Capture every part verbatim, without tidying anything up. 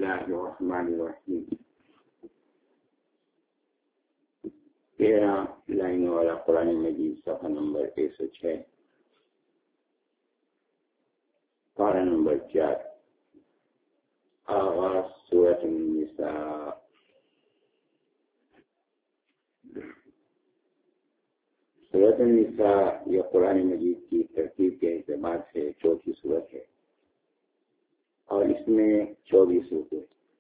اللہ الرحمن الرحیم. تیرہ لائنوں والا قرآن مجید صفحہ نمبر ایک سو چھ، پارہ نمبر چار. آغاز سورۃ النساء. سورۃ النساء یہ قرآن مجید کی ترتیب کے اعتبار سے چوتھی سورت ہے اور اس میں چوبیس رکوع.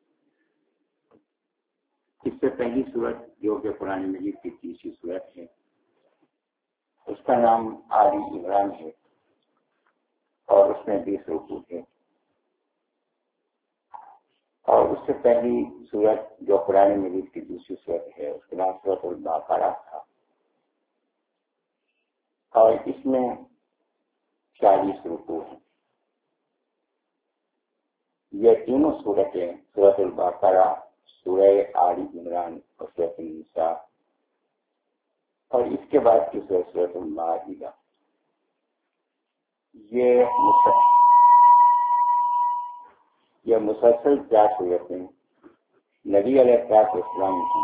اس سے پہلی سورت جو کہ قرآن مجید کی تیسری سورت ہے اس کا نام آل عمران ہے اور اس میں بیس رکوع ہے. اور اس سے پہلی سورت جو قرآن مجید کی دوسری سورت ہے اس کا نام سورۃ البقرہ تھا اور اس میں چالیس رکوع ہیں. یہ تینوں سورتیں سورۃ البقرہ، سورہ آل عمران اور سورۃ النساء اور اس کے بعد کی سورت سورۃ المائدہ، یہ مسلسل یہ مسلسل چار صورتیں نبی علیہ السلام کی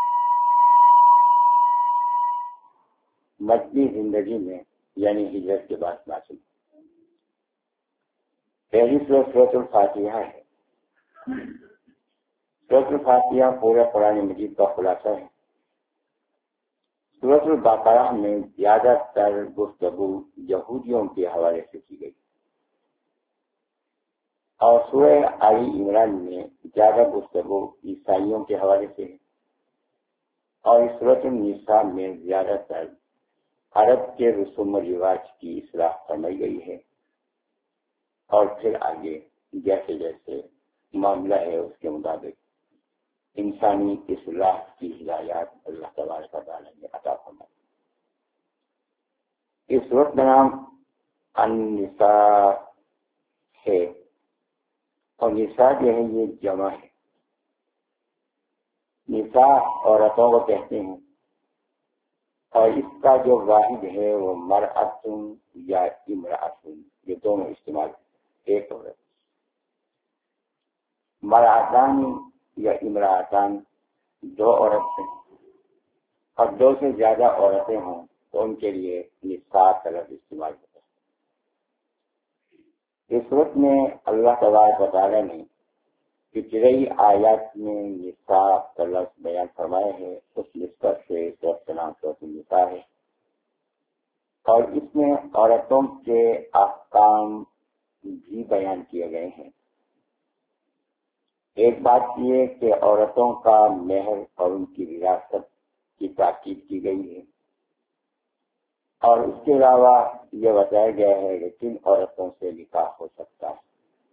مکی زندگی میں یعنی ہجرت کے بعد نازل. پہلی سورت سورۃ الفاتحہ ہے. سورۃ الفاتحہ پورے قرآن مجید کا خلاصہ ہے. سورۃ البقرہ میں زیادہ تر گفتگو یہودیوں کے حوالے سے کی گئی اور سورہ آل عمران میں زیادہ گفتگو عیسائیوں کے حوالے سے ہے اور اس سورۃ النساء میں زیادہ تر عرب کے رسوم و رواج کی اصلاح فرمائی گئی ہے اور پھر آگے جیسے جیسے معاملہ ہے اس کے مطابق انسانی اصلاح کی ہدایات اللہ تبارک و تعالیٰ نے عطا فرمائی. اس سورت کا نام النساء ہے اور نساء جو ہے یہ جمع ہے. نساء عورتوں کو کہتے ہیں اور اس کا جو واحد ہے وہ مرأتن یا امرأتن، یہ دونوں استعمال ایک عورت. مرأتان یا امرأتان دو عورتیں اور دو سے زیادہ عورتیں ہوں تو ان کے لیے نساء کا لفظ استعمال ہوتا ہے. اس وقت میں اللہ تبارک و تعالیٰ نے ابتدائی آیات میں نساء کا لفظ بیان فرمایا ہے. اس نسبت سے سورت کا نام سورت النساء ہے اور اس میں عورتوں کے احکام بھی بیان کیے گئے ہیں. ایک بات یہ کہ عورتوں کا مہر اور ان کی وراثت کی تاکید کی گئی ہے اور اس کے علاوہ یہ بتایا گیا ہے کہ کن عورتوں سے نکاح ہو سکتا ہے.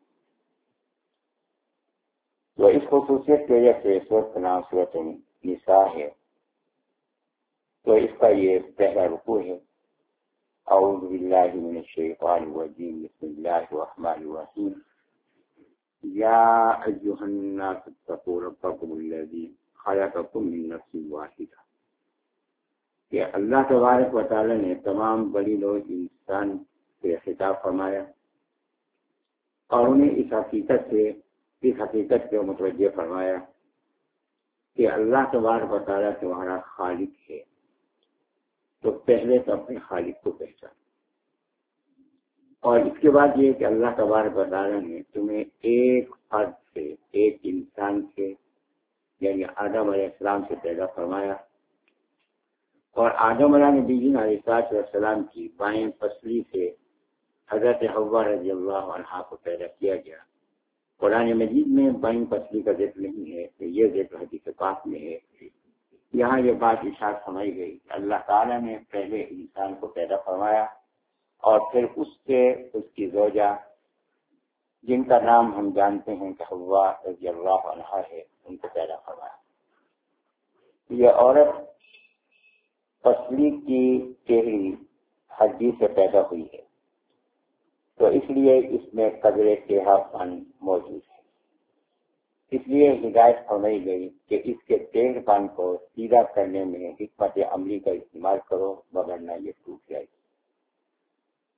تو اس خصوصیت کی وجہ سے سورت کا نام سورت النساء ہے. تو اس کا یہ پہلا رکوع ہے. اعوذ باللہ من الشیطان الرجیم، بسم اللہ الرحمن الرحیم. یا ایھا الناس اتقوا ربکم الذی خلقکم من نفس واحدہ. کہ اللہ تبارک و تعالی نے تمام بڑی لوگ انسان سے خطاب فرمایا اور انہیں اس حقیقت سے اس حقیقت کو متوجہ فرمایا کہ اللہ تبارک و تعالی تمہارا خالق ہے. تو پہلے تو اپنے خالق کو پہچان اور اس کے بعد یہ کہ اللہ تبارک و تعالی نے تمہیں ایک فرد سے، ایک انسان سے یعنی آدم علیہ السلام سے پیدا فرمایا اور آدم علیہ نبی علیہ السلام کی بائیں پسلی سے حضرت حوا رضی اللہ عنہا کو پیدا کیا گیا. قرآن مجید میں بائیں پسلی کا ذکر نہیں ہے کہ یہ ذکر حدیث پاک میں ہے. یہاں یہ بات اشارت سمجھ گئی کہ اللہ تعالیٰ نے پہلے انسان کو پیدا فرمایا اور پھر اس سے اس کی زوجہ جن کا نام ہم جانتے ہیں کہ حوا رضی اللہ عنہا ہے ان کو پیدا فرمایا. یہ عورت پسلی کی ٹیڑھی ہڈی سے پیدا ہوئی ہے تو اس لیے اس میں قدر ٹیڑھا پن موجود ہے. اس لیے ہدایت فرمائی گئی کہ اس کے ٹیڑھ پن کو سیدھا کرنے میں حکمت عملی کا استعمال کرو وگرنہ یہ ٹوٹ جائے گی.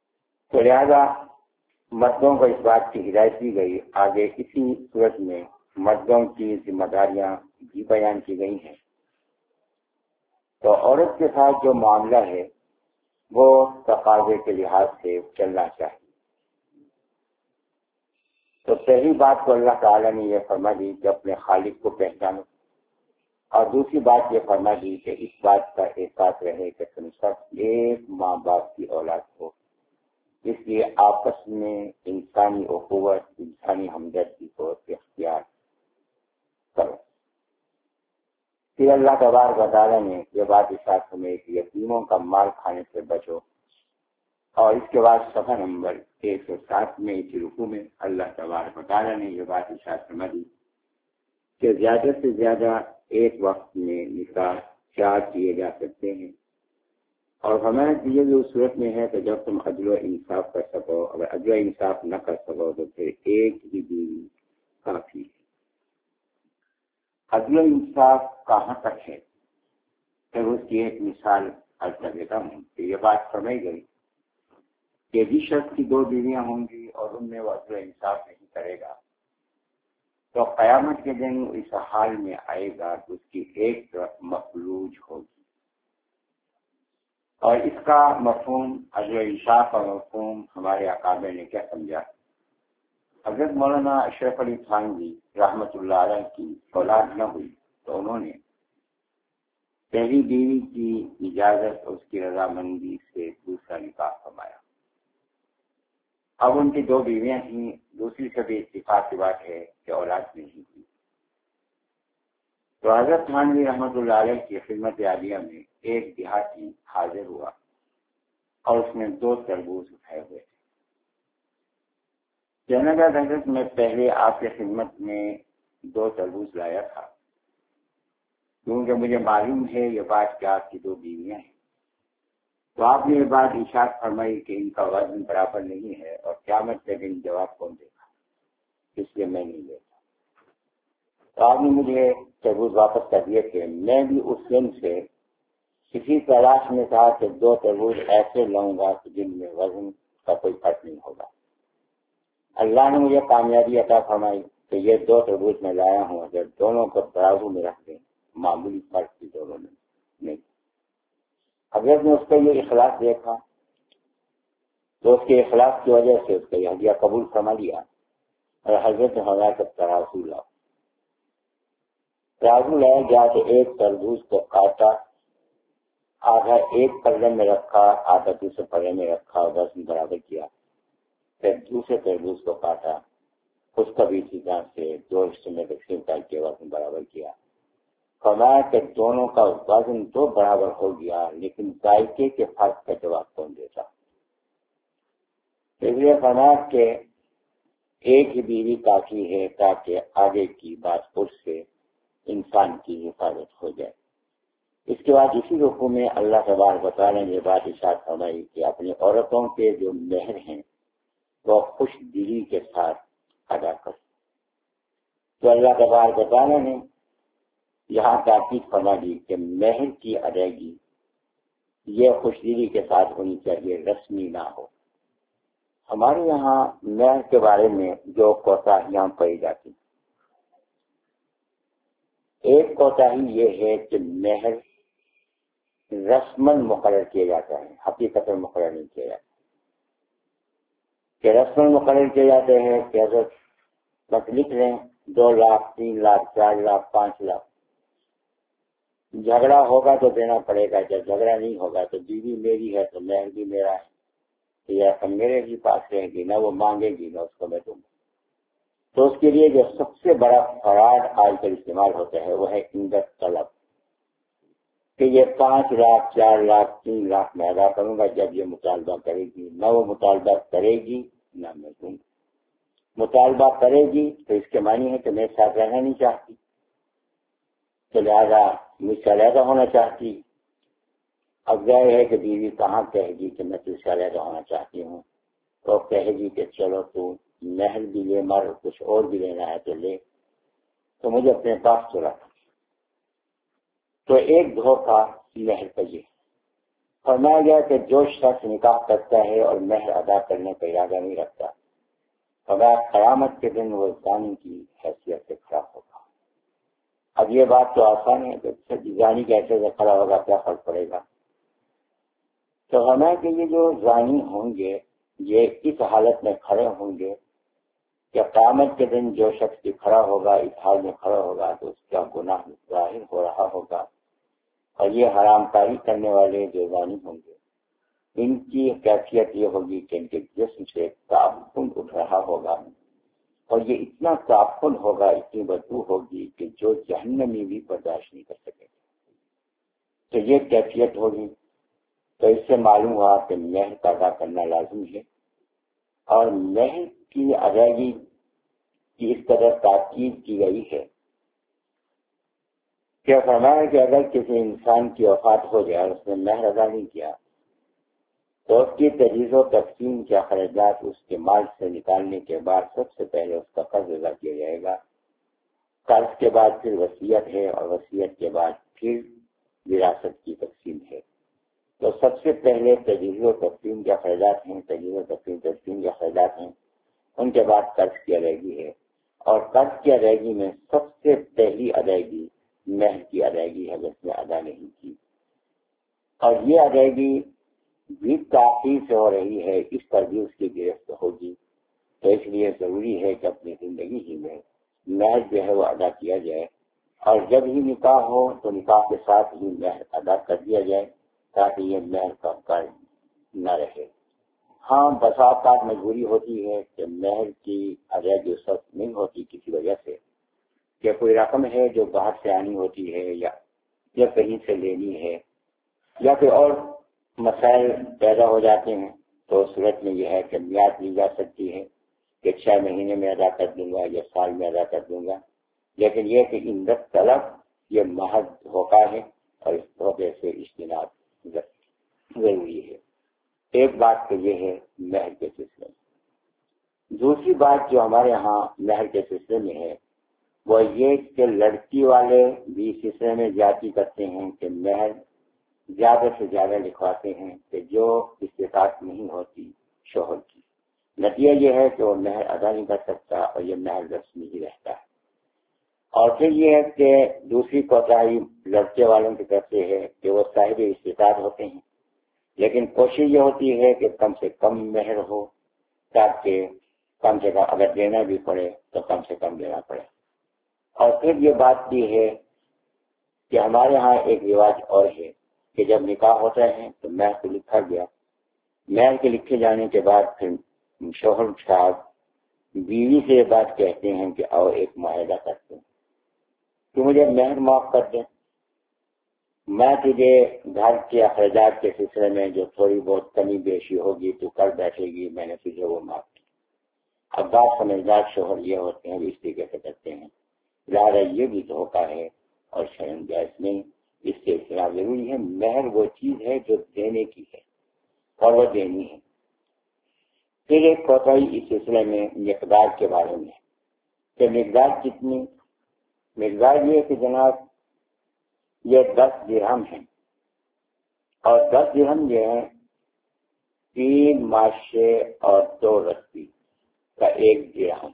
تو لہذا مردوں کو اس بات کی ہدایت دی گئی. آگے اسی صورت میں مردوں کی ذمہ داریاں بھی بیان کی گئی ہیں، تو عورت کے ساتھ جو معاملہ ہے وہ تقاضے کے لحاظ سے چلنا چاہیے۔ تو پہلی بات تو اللہ تعالیٰ نے یہ فرما دی کہ اپنے خالق کو پہچانو، اور دوسری بات یہ فرما دی کہ اس بات کا احساس رہے کہ تم سب ایک ماں باپ کی اولاد ہو، اس لیے آپس میں انسانی اخوت، انسانی ہمدردی کو اختیار کرو۔ پھر اللہ تبارک و تعالیٰ نے یہ بات ارشاد فرمائی کہ یتیموں کا مال کھانے سے بچو، اور اس کے بعد صفحہ نمبر ایک سو سات میں اسی رکوع میں اللہ تبارک و تعالیٰ نے یہ بات ارشاد فرما دی کہ زیادہ سے زیادہ ایک وقت میں نکاح چار کیے جا سکتے ہیں، اور ہمارا یہ بھی اس صورت میں ہے کہ جب تم عدل و انصاف کر سکو، اگر عدل و انصاف نہ کر سکو تو پھر ایک ہی بیوی کافی ہے۔ عدل و انصاف کہاں تک ہے؟ پھر اس کی ایک مثال عرض کر دیتا ہوں کہ یہ بات فرمائی گئی کہ جس شخص کی دو بیویاں ہوں گی اور ان میں وہ عدل و انصاف نہیں کرے گا تو قیامت کے دن اس حال میں آئے گا کہ اس کی ایک طرف مفلوج ہوگی۔ اور اس کا مفہوم عدل و انصاف کا مفہوم ہمارے اکابر نے کیا سمجھا؟ حضرت مولانا اشرف علی تھانوی رحمۃ اللہ علیہ کی اولاد نہ ہوئی تو انہوں نے پہلی بیوی کی اجازت اور اس کی رضامندی سے دوسرا نکاح فرمایا۔ اب ان کی دو بیویاں تھیں، دوسری سے بھی اتفاق کی بات ہے کہ اولاد نہیں ہوئی، تو حضرت تھانوی رحمۃ اللہ علیہ کی خدمت عالیہ میں ایک دیہاتی حاضر ہوا اور اس نے دو تربوز اٹھائے ہوئے تھے۔ کہنے کا حضرت میں پہلے آپ کی خدمت میں دو تربوز لایا تھا کیونکہ مجھے معلوم ہے یہ بات کہ آپ کی دو بیویاں ہیں، تو آپ نے یہ بات ارشاد فرمائی کہ ان کا وزن برابر نہیں ہے اور قیامت کے دن جواب کون دے گا، اس لیے میں نہیں لیتا۔ تو آپ نے مجھے تربوز واپس کر دیے تھے۔ میں بھی اس دن سے کسی تلاش میں تھا کہ دو تربوز ایسے لاؤں گا کہ جن میں وزن کا کوئی فرق نہیں ہوگا۔ اللہ نے مجھے کامیابی عطا فرمائی کہ یہ دو تربوز میں لایا ہوں، اگر دونوں کو ترازو میں رکھ دیں معمولی فرق بھی دونوں میں نہیں۔ حضرت نے اس کا یہ اخلاص دیکھا تو اس کے اخلاص کی وجہ سے اس کا یہ ہدیہ قبول فرما لیا، اور حضرت نے ہمارا کا ترازو لاؤ ترازو لایا گیا کہ ایک تربوز کو کاٹا، آدھا ایک پلے میں رکھا، آدھا دوسرے پلے میں رکھا، وزن برابر کیا، پھر دوسرے تربوز کو کاٹا، اس کا بھی اسی طرح سے دو حصے میں تقسیم کر کے وزن برابر کیا۔ فرمایا کہ دونوں کا وزن تو برابر ہو گیا لیکن ذائقے کے فرق کا جواب کون دیتا؟ اس لیے فرمایا کہ ایک ہی بیوی کافی ہے تاکہ آگے کی بات اس سے انسان کی حفاظت ہو جائے۔ اس کے بعد اسی رکوع میں اللہ تبارک و تعالیٰ نے یہ بات ارشاد فرمائی کہ اپنی عورتوں کے جو مہر ہیں وہ خوش دلی کے ساتھ ادا کر۔ تو اللہ تبارک و تعالیٰ نے یہاں تاکید فرما دی کہ مہر کی ادائیگی یہ خوش دلی کے ساتھ ہونی چاہیے، رسمی نہ ہو۔ ہمارے یہاں مہر کے بارے میں جو کوتاہیاں پائی جاتی، ایک کوتاہی یہ ہے کہ مہر رسماً مقرر کیا جاتا ہے، حقیقت مقرر نہیں کیا جاتا، کہ رسماً مقرر کیے جاتے ہیں کہ حضرت بس لکھ لیں دو لاکھ تین لاکھ چار لاکھ پانچ لاکھ، جھگڑا ہوگا تو دینا پڑے گا، جب جھگڑا نہیں ہوگا تو بیوی میری ہے تو مہر بھی میرا ہے، تو یا میرے ہی پاس رہے گی، نہ وہ مانگے گی نہ اس کو میں دوں گا۔ تو اس کے لیے جو سب سے بڑا فراڈ آج کل استعمال ہوتا ہے وہ ہے اندر طلب، کہ یہ پانچ لاکھ چار لاکھ تین لاکھ میں ادا کروں گا جب یہ مطالبہ کرے گی، نہ وہ مطالبہ کرے گی نہ میں دوں گا۔ مطالبہ کرے گی تو اس کے معنی ہے کہ میں ساتھ رہنا نہیں چاہتی، تو لہٰذا مجھ سے علیحدہ ہونا چاہتی۔ اب ظاہر ہے کہ بیوی کہاں کہے گی کہ میں تجھ سے علیحدہ ہونا چاہتی ہوں، تو کہے گی کہ چلو تو مہر بھی لے، مر کچھ اور بھی لینا ہے تو لے، تو مجھے اپنے پاس تو رکھ۔ تو ایک دھوکہ مہر کا یہ فرمایا گیا کہ جو شخص نکاح کرتا ہے اور مہر ادا کرنے کا ارادہ نہیں رکھتا، اگر قیامت کے دن وہ زانی کی حیثیت سے کھڑا یہ بات تو آسان ہے کہ زانی کیسے سے کھڑا ہوگا، کیا فرق پڑے گا؟ تو ہمیں کہ یہ جو زانی ہوں گے یہ اس حالت میں کھڑے ہوں گے کہ قیامت کے دن جو شخص بھی کھڑا ہوگا اس حال میں کھڑا ہوگا تو اس کا گناہ ظاہر ہو رہا ہوگا، اور یہ حرام کاری کرنے والے جو زانی ہوں گے ان کی کیفیت یہ ہوگی کہ ان کے جسم سے تعفن اٹھ رہا ہوگا، اور یہ اتنا تعفن ہوگا، اتنی بدبو ہوگی کہ جو جہنمی بھی برداشت نہیں کر سکے، تو یہ کیفیت ہوگی۔ تو اس سے معلوم ہوا کہ مہر کا ادا کرنا لازم ہے، اور مہر کی ادائیگی کی اس قدر تاکید کی گئی ہے کہ فرمایا کہ اگر کسی انسان کی وفات ہو جائے اور اس نے مہر ادا نہیں کیا تو اس کی تجہیز و تقسیم کے اخراجات اس کے مال سے نکالنے کے بعد سب سے پہلے اس کا قرض ادا کیا جائے گا، قرض کے بعد پھر وصیت ہے، اور وصیت کے بعد پھر وراثت کی تقسیم ہے۔ تو سب سے پہلے تجہیز و تقسیم کے اخراجات ہیں، تجہیز و تقسیم تقسیم کے اخراجات ہیں، ان کے بعد قرض کی ادائیگی ہے، اور قرض کی ادائیگی میں سب سے پہلی ادائیگی مہر کی ادائیگی ہے جس نے ادا نہیں کی، اور یہ ادائیگی بھی تاخیر سے ہو رہی ہے، اس پر بھی اس کی گرفت ہوگی۔ تو اس لیے ضروری ہے کہ اپنی زندگی ہی میں مہر جو ہے وہ ادا کیا جائے، اور جب ہی نکاح ہو تو نکاح کے ساتھ ہی مہر ادا کر دیا جائے تاکہ یہ مہر کا قرض نہ رہے۔ ہاں بسا اوقات مجبوری ہوتی ہے کہ مہر کی ادائیگی اس وقت نہیں ہوتی کسی وجہ سے کہ کوئی رقم ہے جو باہر سے آنی ہوتی ہے، یا یا کہیں سے لینی ہے، یا کوئی اور مسائل پیدا ہو جاتے ہیں، تو صورت میں یہ ہے کہ میعاد لی جا سکتی ہے کہ چھ مہینے میں ادا کر دوں گا یا سال میں ادا کر دوں گا، لیکن یہ کہ اندر طلب یہ محض دھوکہ ہے، اور اس دھوکے سے اجتناب ضروری ہے۔ ایک بات تو یہ ہے مہر کے سلسلے میں۔ دوسری بات جو ہمارے ہاں مہر کے سلسلے میں ہے وہ یہ کہ لڑکی والے بھی اس سلسلے میں زیادتی کرتے ہیں کہ مہر زیادہ سے زیادہ لکھواتے ہیں کہ جو استطاعت نہیں ہوتی شوہر کی، نتیجہ یہ ہے کہ وہ مہر ادا نہیں کر سکتا اور یہ مہر رسمی ہی رہتا ہے۔ اور پھر یہ ہے کہ دوسری کوتاہی لڑکے والوں کی طرف سے ہے کہ وہ صاحب استطاعت ہوتے ہیں، لیکن کوشش یہ ہوتی ہے کہ کم سے کم مہر ہو تاکہ کم سے کم اگر دینا بھی پڑے تو کم سے کم دینا پڑے۔ اور پھر یہ بات بھی ہے کہ ہمارے ہاں ایک رواج اور ہے کہ جب نکاح ہوتا ہے تو مہر کو لکھا گیا، مہر کے لکھے جانے کے بعد پھر شوہر صاحب بیوی سے یہ بات کہتے ہیں کہ آؤ ایک معاہدہ کرتے ہیں کہ مجھے مہر معاف کر دیں، میں تجھے گھر کے اخراجات کے سلسلے میں جو تھوڑی بہت کمی بیشی ہوگی تو کر بیٹھے گی، میں نے تجھے وہ معاف کی۔ اب بات سمجھدار شوہر یہ ہوتے ہیں اس طریقے سے کرتے ہیں، لہٰذا یہ بھی دھوکہ ہے اور شرم جائز نہیں، اس سے اختلاف ضروری ہے۔ مہر وہ چیز ہے جو دینے کی ہے اور وہ دینی ہے۔ پھر ایک کوتاہی اس سلسلے میں مقدار کے بارے میں کہ مقدار کتنی؟ مقدار یہ کہ جناب یہ دس درہم ہیں، اور دس درہم یہ ہیں تین ماشے اور دو رسی کا ایک درہم،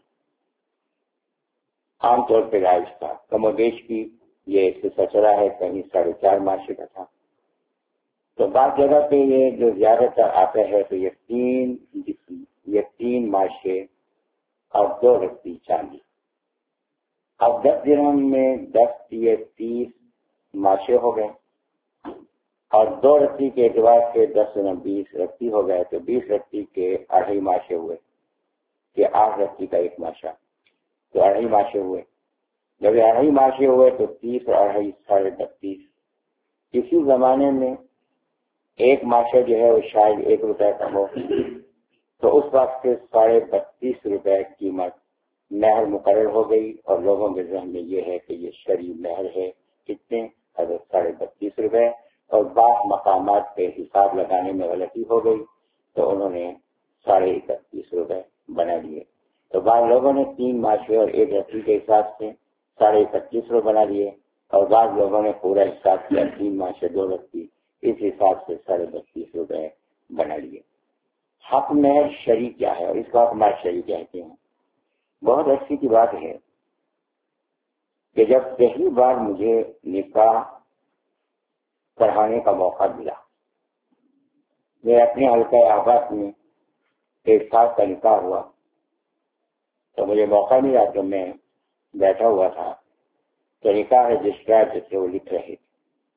عام طور پہ رائج تھا، کم و بیش کی یہ سلسلہ چلا ہے، کہیں ساڑھے چار ماشے کا تھا، تو بعض جگہ پہ یہ جو زیادہ تر آتا ہے تو یہ تین یہ تین ماشے اور دو رسی چاندی۔ اب دس درہم میں دس یہ تیس ماشے ہو گئے، اور دو رسی کے اعتبار سے دس میں بیس رسی ہو گئے، تو بیس رسی کے اڑھائی ماشے ہوئے کہ آٹھ رسی کا ایک ماشا، تو اڑھائی ماشے ہوئے۔ جب اڑھائی ماشے ہوئے تو تیس اور اڑھائی ساڑھے بتیس۔ کسی زمانے میں ایک ماشا جو ہے وہ شاید ایک روپے کا ہو، تو اس وقت سے ساڑھے بتیس روپے قیمت مہر مقرر ہو گئی، اور لوگوں کے ذہن میں یہ ہے کہ یہ شرعی مہر ہے، کتنے؟ حضرت ساڑھے بتیس روپے۔ اور بعض مقامات پہ حساب لگانے میں غلطی ہو گئی تو انہوں نے ساڑھے اکتیس روپے بنا دیے، تو بعض لوگوں نے تین ماشے اور ایک رسی کے حساب سے ساڑھے اکتیس روپے بنا دیے، اور بعض لوگوں نے پورا حساب کیا تین ماشے دو رسی، اس حساب سے ساڑھے بتیس روپے بنا لیے۔ حق مہر شرعی کیا ہے اور اس کو حق مہر شرعی کہتے ہیں؟ بہت اچھی کی بات ہے کہ جب پہلی بار مجھے نکاح پڑھانے کا موقع ملا، میں اپنے حلقہ آباد میں ایک سال کا نکاح ہوا تو مجھے موقع ملا کہ میں بیٹھا ہوا تھا تو نکاح رجسٹرار جیسے وہ لکھ رہے تھے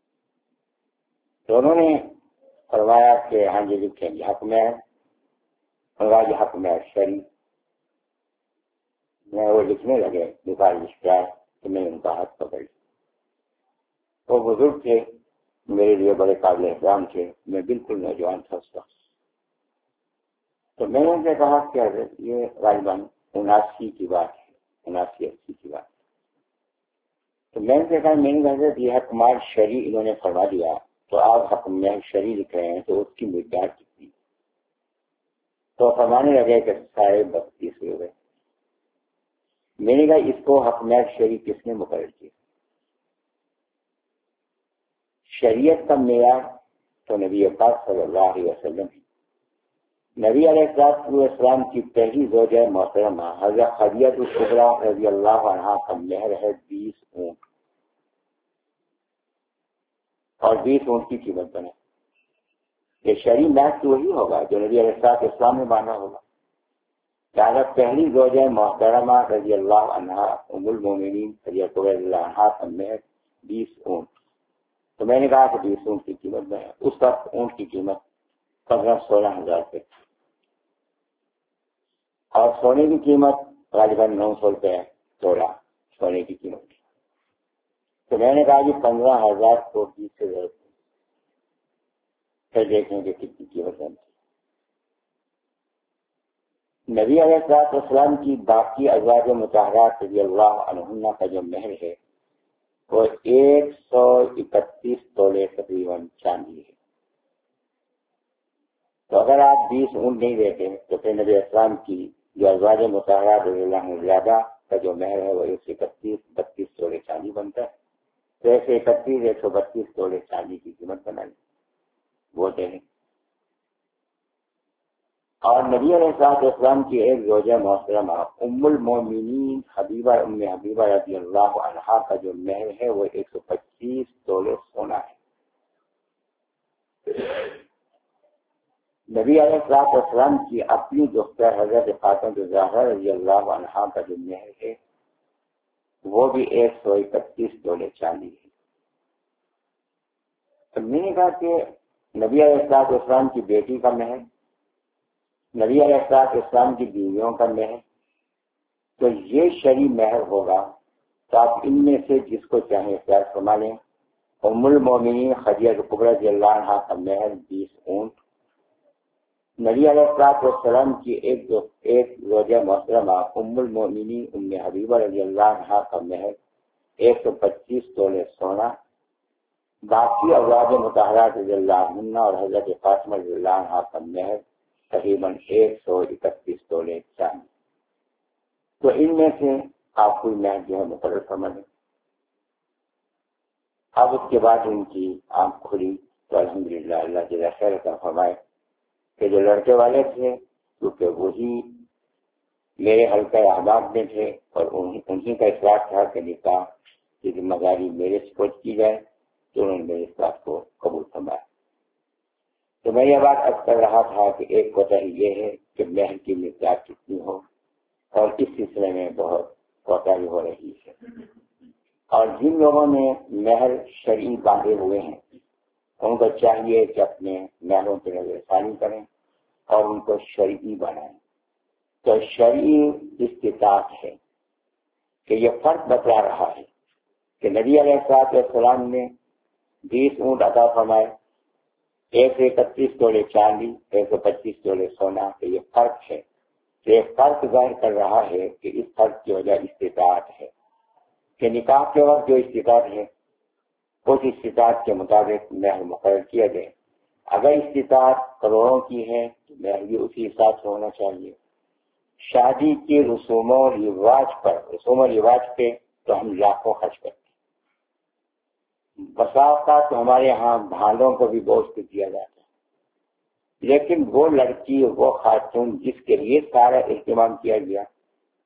تو انہوں نے فرمایا کہ ہاں جی لکھیں گے حق میں فرمایا جی حق میں شریع، میں وہ لکھنے لگے نکاح رجسٹرار تو میں نے ان کا ہاتھ پکڑ لیا۔ وہ بزرگ تھے، میرے لیے بڑے قابل احترام تھے، میں بالکل نوجوان تھا اس وقت، تو میں نے ان سے کہا کہ حضرت یہ غالباً اناسی کی بات ہے، اناسی اسی کی بات ہے۔ تو میں نے کہا میں نے حضرت یہ حق مال شریع انہوں نے فرما دیا تو آپ حق مال شریع لکھ رہے ہیں تو اس کی مقدار کتنی؟ تو فرمانے لگے کہ ساڑھے بتیس روپے۔ میں نے کہا اس کو حق مال شریع کس نے مقرر کیا؟ شریعت کا معیار تو نبی پاک صلی اللہ علیہ وسلم ہے۔ نبی علیہ السلام کی پہلی زوجہ محترمہ حضرت خدیجہ الکبریٰ رضی اللہ عنہا کا مہر ہے بیس اونٹ، اور بیس اونٹ کی قیمت بنے۔ یہ شرعی مہر تو وہی ہوگا جو نبی علیہ السلام نے مانا ہوگا۔ لہٰذا پہلی زوجہ محترمہ رضی اللہ عنہا ام المومنین خدیجہ الکبریٰ رضی اللہ عنہا کا مہر بیس اونٹ، تو میں نے کہا کہ بیس اونٹ کی قیمت بنے۔ اس وقت اونٹ کی قیمت پندرہ سولہ ہزار روپے تھی اور سونے کی قیمت غالباً نو سو روپے تولا سونے کی قیمت تھی۔ تو میں نے کہا کہ پندرہ ہزار کو بیس سے ضرورت پھر دیکھیں گے کتنی قیمت بنتی۔ نبی علیہ الصلوۃ والسلام کی باقی ازواج مطہرات رضی اللہ عنہن کا جو مہر ہے وہ ایک سو اکتیس تولے تقریباً چاندی ہے۔ تو اگر آپ بیس اونٹ نہیں دیتے تو پھر نبی اسلام کی جو ازواج مطہرات رضی اللہ عنہ زیادہ کا جو مہر ہے وہ ایک سو اکتیس بتیس تولے چاندی بنتا ہے، تو ایک سو اکتیس ایک سو بتیس تولے چاندی کی قیمت بنائی وہ دیں۔ اور نبی علیہ الصلوۃ والسلام کی ایک زوجہ محترمہ ام المومنین حبیبہ ام حبیبہ رضی اللہ عنہا کا جو مہر ہے وہ ایک سو پچیس تولے سونا ہے۔ نبی علیہ الصلوۃ والسلام کی اپنی دختر حضرت فاطمہ الزہرا رضی اللہ عنہا کا جو مہر ہے وہ بھی ایک سو اکتیس تولے چاندی ہے۔ تو میں نے کہا کہ نبی علیہ الصلوۃ والسلام کی بیٹی کا مہر، نبی علیہ الصلوۃ والسلام کی بیویوں کا مہر، تو یہ شرعی مہر ہوگا تو آپ ان میں سے جس کو چاہیں اختیار فرما لیں۔ ام المومنین خدیجہ الکبریٰ رضی اللہ عنہا کا مہر بیس اونٹ، نبی علیہ الصلوۃ والسلام کی ایک دو ایک زوجہ محترمہ ام المومنین ام حبیبہ رضی اللہ عنہا کا مہر ایک سو پچیس تولے سونا، باقی ازواج مطہرات رضی اللہ عنہ اور حضرت فاطمہ رضی اللہ عنہا کا مہر تقریباً ایک سو اکتیس تولے چاندی۔ تو ان میں سے آپ کوئی مہر جو ہے مقرر فرما دیں۔ اب اس کے بعد ان کی آنکھ کھلی تو الحمدللہ اللہ جزا خیر عطا فرمائے کہ جو لڑکے والے تھے کیونکہ وہی میرے حلقہ احباب میں تھے اور انہی کا اخلاق تھا کہ نکاح کی ذمہ داری میرے سپرد کی جائے، تو انہوں نے میرے اس بات کو قبول فرمایا۔ تو میں یہ بات اب کر رہا تھا کہ ایک کوتاہی یہ ہے کہ مہر کی مقدار کتنی ہو، اور اس سلسلے میں بہت کوتاہی ہو رہی ہے، اور جن لوگوں نے مہر شرعی باندھے ہوئے ہیں ان کو چاہیے کہ اپنے مہروں پہ نظر ثانی کریں اور ان کو شرعی بنائیں۔ تو شرعی استطاعت ہے کہ یہ فرق بتلا رہا ہے کہ نبی علیہ الصلوۃ والسلام نے بیس اونٹ عطا فرمائے، ایک سو اکتیس تولے چاندی، ایک سو پچیس تولے سونا، کہ یہ فرق ہے۔ تو یہ فرق ظاہر کر رہا ہے کہ اس فرق کی وجہ استطاعت ہے کہ نکاح کے وقت جو استطاعت ہے اس استطاعت کے مطابق مہر مقرر کیا جائے۔ اگر استطاعت کروڑوں کی ہے تو مہر بھی اسی حساب سے ہونا چاہیے۔ شادی کے رسوم و رواج پر رسوم و رواج پہ تو ہم لاکھوں خرچ کرتے ہیں، بسا اوقات تو ہمارے یہاں بھانڈوں کو بھی بوجھ پہ دیا جاتا ہے، لیکن وہ لڑکی وہ خاتون جس کے لیے سارا اہتمام کیا گیا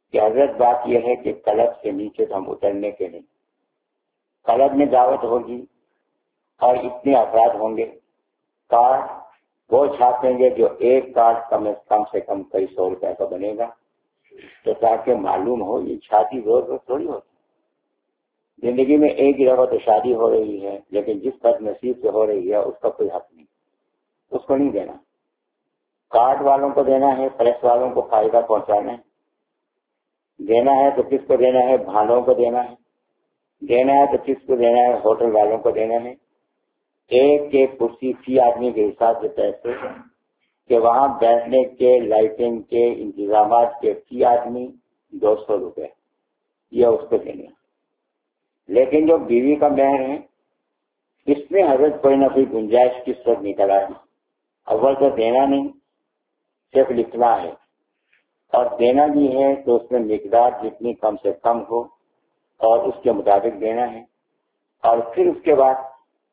کہ حضرت بات یہ ہے کہ قلب سے نیچے تو ہم اترنے کے نہیں، قلب میں دعوت ہوگی اور اتنے افراد ہوں گے، کارڈ وہ چھاپیں گے جو ایک کارڈ کم کم سے کم کئی سو روپے کا بنے گا، تو تاکہ معلوم ہو یہ شادی روز روز تھوڑی ہوتی، زندگی میں ایک ہی دفعہ تو شادی ہو رہی ہے، لیکن جس بد نصیب سے ہو رہی ہے اس کا کوئی حق نہیں، اس کو نہیں دینا، کارڈ والوں کو دینا ہے، پریس والوں کو فائدہ پہنچانا ہے، دینا ہے تو کس کو دینا ہے، بھانوں کو دینا ہے، دینا ہے تو کس کو دینا ہے، ہوٹل والوں کو دینا ہے، ایک ایک کرسی فی آدمی کے حساب سے پیسے کہ وہاں بیٹھنے کے، لائٹنگ کے، انتظامات کے فی آدمی دو سو روپے یہ اس کو دینے، لیکن جو بیوی کا مہر ہے اس میں حضرت کوئی نہ کوئی گنجائش کس وقت نکل آئی، اول تو دینا نہیں صرف لکھنا ہے، اور دینا بھی ہے تو اس میں مقدار جتنی کم سے کم ہو اور اس کے مطابق دینا ہے، اور پھر اس کے بعد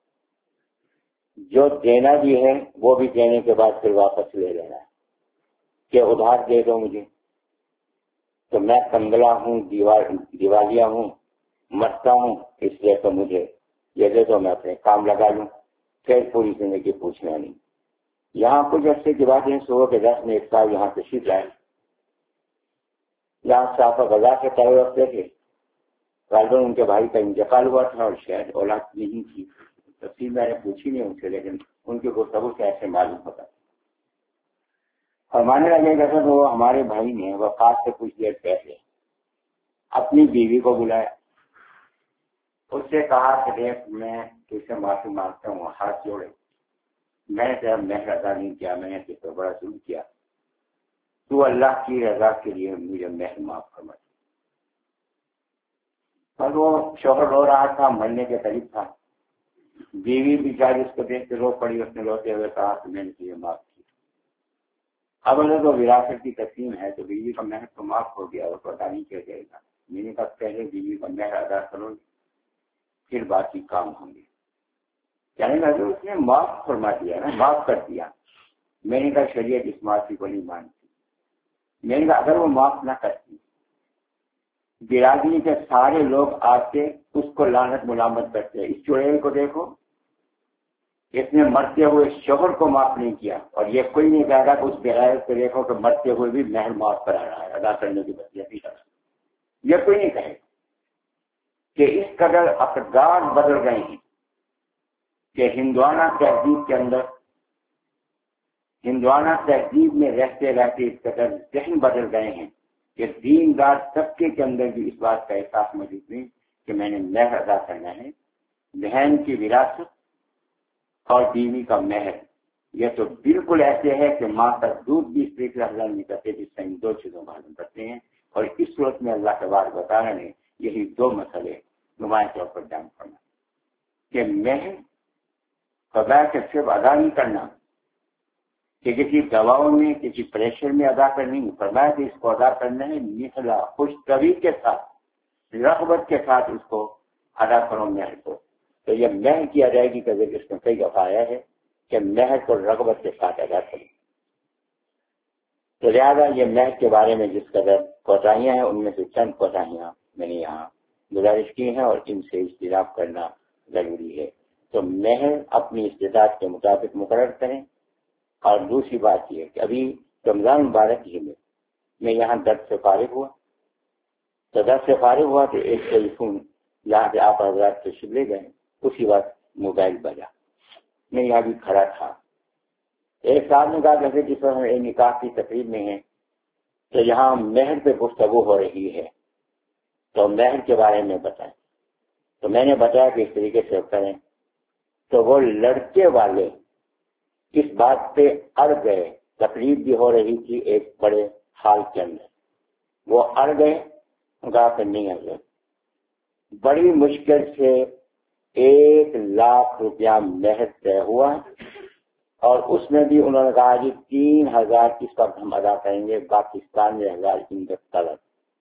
جو دینا بھی ہے وہ بھی دینے کے بعد پھر واپس لے لینا ہے کہ ادھار دے دو مجھے، تو میں کنگلا ہوں، دیوار دیوالیہ ہوں، مرتا ہوں، اس لیے تو مجھے یہ دے دو، میں اپنے کام لگا لوں، پھر پوری زندگی پوچھنا نہیں۔ یہاں کچھ عرصے کی بات ہے، صبح کے دس میں ایک سال یہاں تشریف لائے، یہاں صافہ غذا کے طرف رکھتے تھے، غالباً ان کے بھائی کا انتقال ہوا تھا اور شاید اولاد نہیں تھی، تفصیل میں نے پوچھی نہیں ان سے، لیکن ان کی گفتگو سے ایسے معلوم ہوتا، اور ماننے لگے کہ سر وہ ہمارے بھائی نے وفات سے کچھ دیر پہلے اپنی بیوی کو بلایا، اس سے کہا کہ دیکھ میں تجھ سے معافی مانگتا ہوں، ہاتھ جوڑے، میں نے تیرا مہر ادا نہیں کیا، میں نے تجھ پر بڑا ظلم کیا، تو اللہ کی رضا کے لیے مجھے مہر معاف فرما۔ اور وہ شوہر رو رہا تھا، مرنے کے قریب تھا، بیوی بیچاری اس کو دیکھ کے رو پڑی، اس نے روتے ہوئے کہا کہ میں نے تجھے معاف کیا۔ اب اگر تو وراثت کی تقسیم ہے تو بیوی کا مہر تو معاف ہو گیا اور تو ادا نہیں کیا جائے گا، میں نے کہا پہلے بیوی کا مہر ادا کرو پھر باقی کام ہوں گے، کہنے لگے اس نے معاف فرما دیا نا، معاف کر دیا۔ میں نے کہا شریعت اس معافی کو نہیں مانتی، میں نے کہا اگر وہ معاف نہ کرتی، برادری کے سارے لوگ آتے اس کو لعنت ملامت کرتے، اس چڑیل کو دیکھو اس نے مرتے ہوئے شوہر کو معاف نہیں کیا، اور یہ کوئی نہیں کہے گا کہ اس بغیر کو دیکھو کہ مرتے ہوئے بھی مہر معاف کرا رہا ہے، ادا کرنے کی وصیت کرا، یہ کوئی نہیں کہے کہ اس قدر اقدار بدل گئے ہیں کہ ہندوانہ تہذیب کے اندر، ہندوانہ تہذیب میں رہتے رہتے اس قدر ذہن بدل گئے ہیں کہ دیندار طبقے کے اندر بھی اس بات کا احساس موجود نہیں کہ میں نے مہر ادا کرنا ہے، بہن کی وراثت اور بیوی کا مہر، یہ تو بالکل ایسے ہے کہ ماں کا دودھ بھی اس طریقے سے نہیں کرتے جس سے ان دو چیزوں معلوم کرتے ہیں، اور اس صورت میں اللہ تبارک و تعالیٰ نے یہی دو مسئلے نمایاں طور پر بیان کرنا کہ مہر قضا کے صرف ادا نہیں کرنا کہ کسی دواؤں میں، کسی پریشر میں ادا کرنی، فرمایا کہ اس کو ادا کرنا ہے مثلا خوش طبی کے ساتھ، رغبت کے ساتھ اس کو ادا کرو مہر کو۔ تو یہ مہر کی ادائیگی کا ذکر اس میں کئی دفعہ آیا ہے کہ مہر کو رغبت کے ساتھ ادا کریں، تو لہٰذا یہ مہر کے بارے میں جس قدر کوتاہیاں ہیں ان میں سے چند کوتاہیاں میں نے یہاں گزارش کی ہیں اور ان سے اجتناب کرنا ضروری ہے۔ تو مہر اپنی استطاعت کے مطابق مقرر کریں، اور دوسری بات یہ کہ ابھی رمضان مبارک ہی میں میں یہاں درس سے فارغ ہوا، تو درس سے فارغ ہوا تو ایک ٹیلی فون یہاں سے آپ حضرات تشریف لے گئے، اسی وقت موبائل بجا، میں یہاں بھی کھڑا تھا، ایک صاحب نے کہا جیسے جس وقت ہم نکاح کی تقریب میں ہیں تو یہاں مہر پہ گفتگو ہو رہی ہے، تو مہر کے بارے میں بتائیں، تو میں نے بتایا کہ اس طریقے سے کریں، تو وہ لڑکے والے اس بات پہ اڑ گئے، تقریب بھی ہو رہی تھی ایک بڑے ہال کے اندر، وہ اڑ گئے، کہا کہ نہیں ہے، بڑی مشکل سے ایک لاکھ روپیہ مہر طے ہوا، اور اس میں بھی انہوں نے کہا جی تین ہزار اس وقت ہم ادا کریں گے، پاکستان میں ہزار ان کا طلب،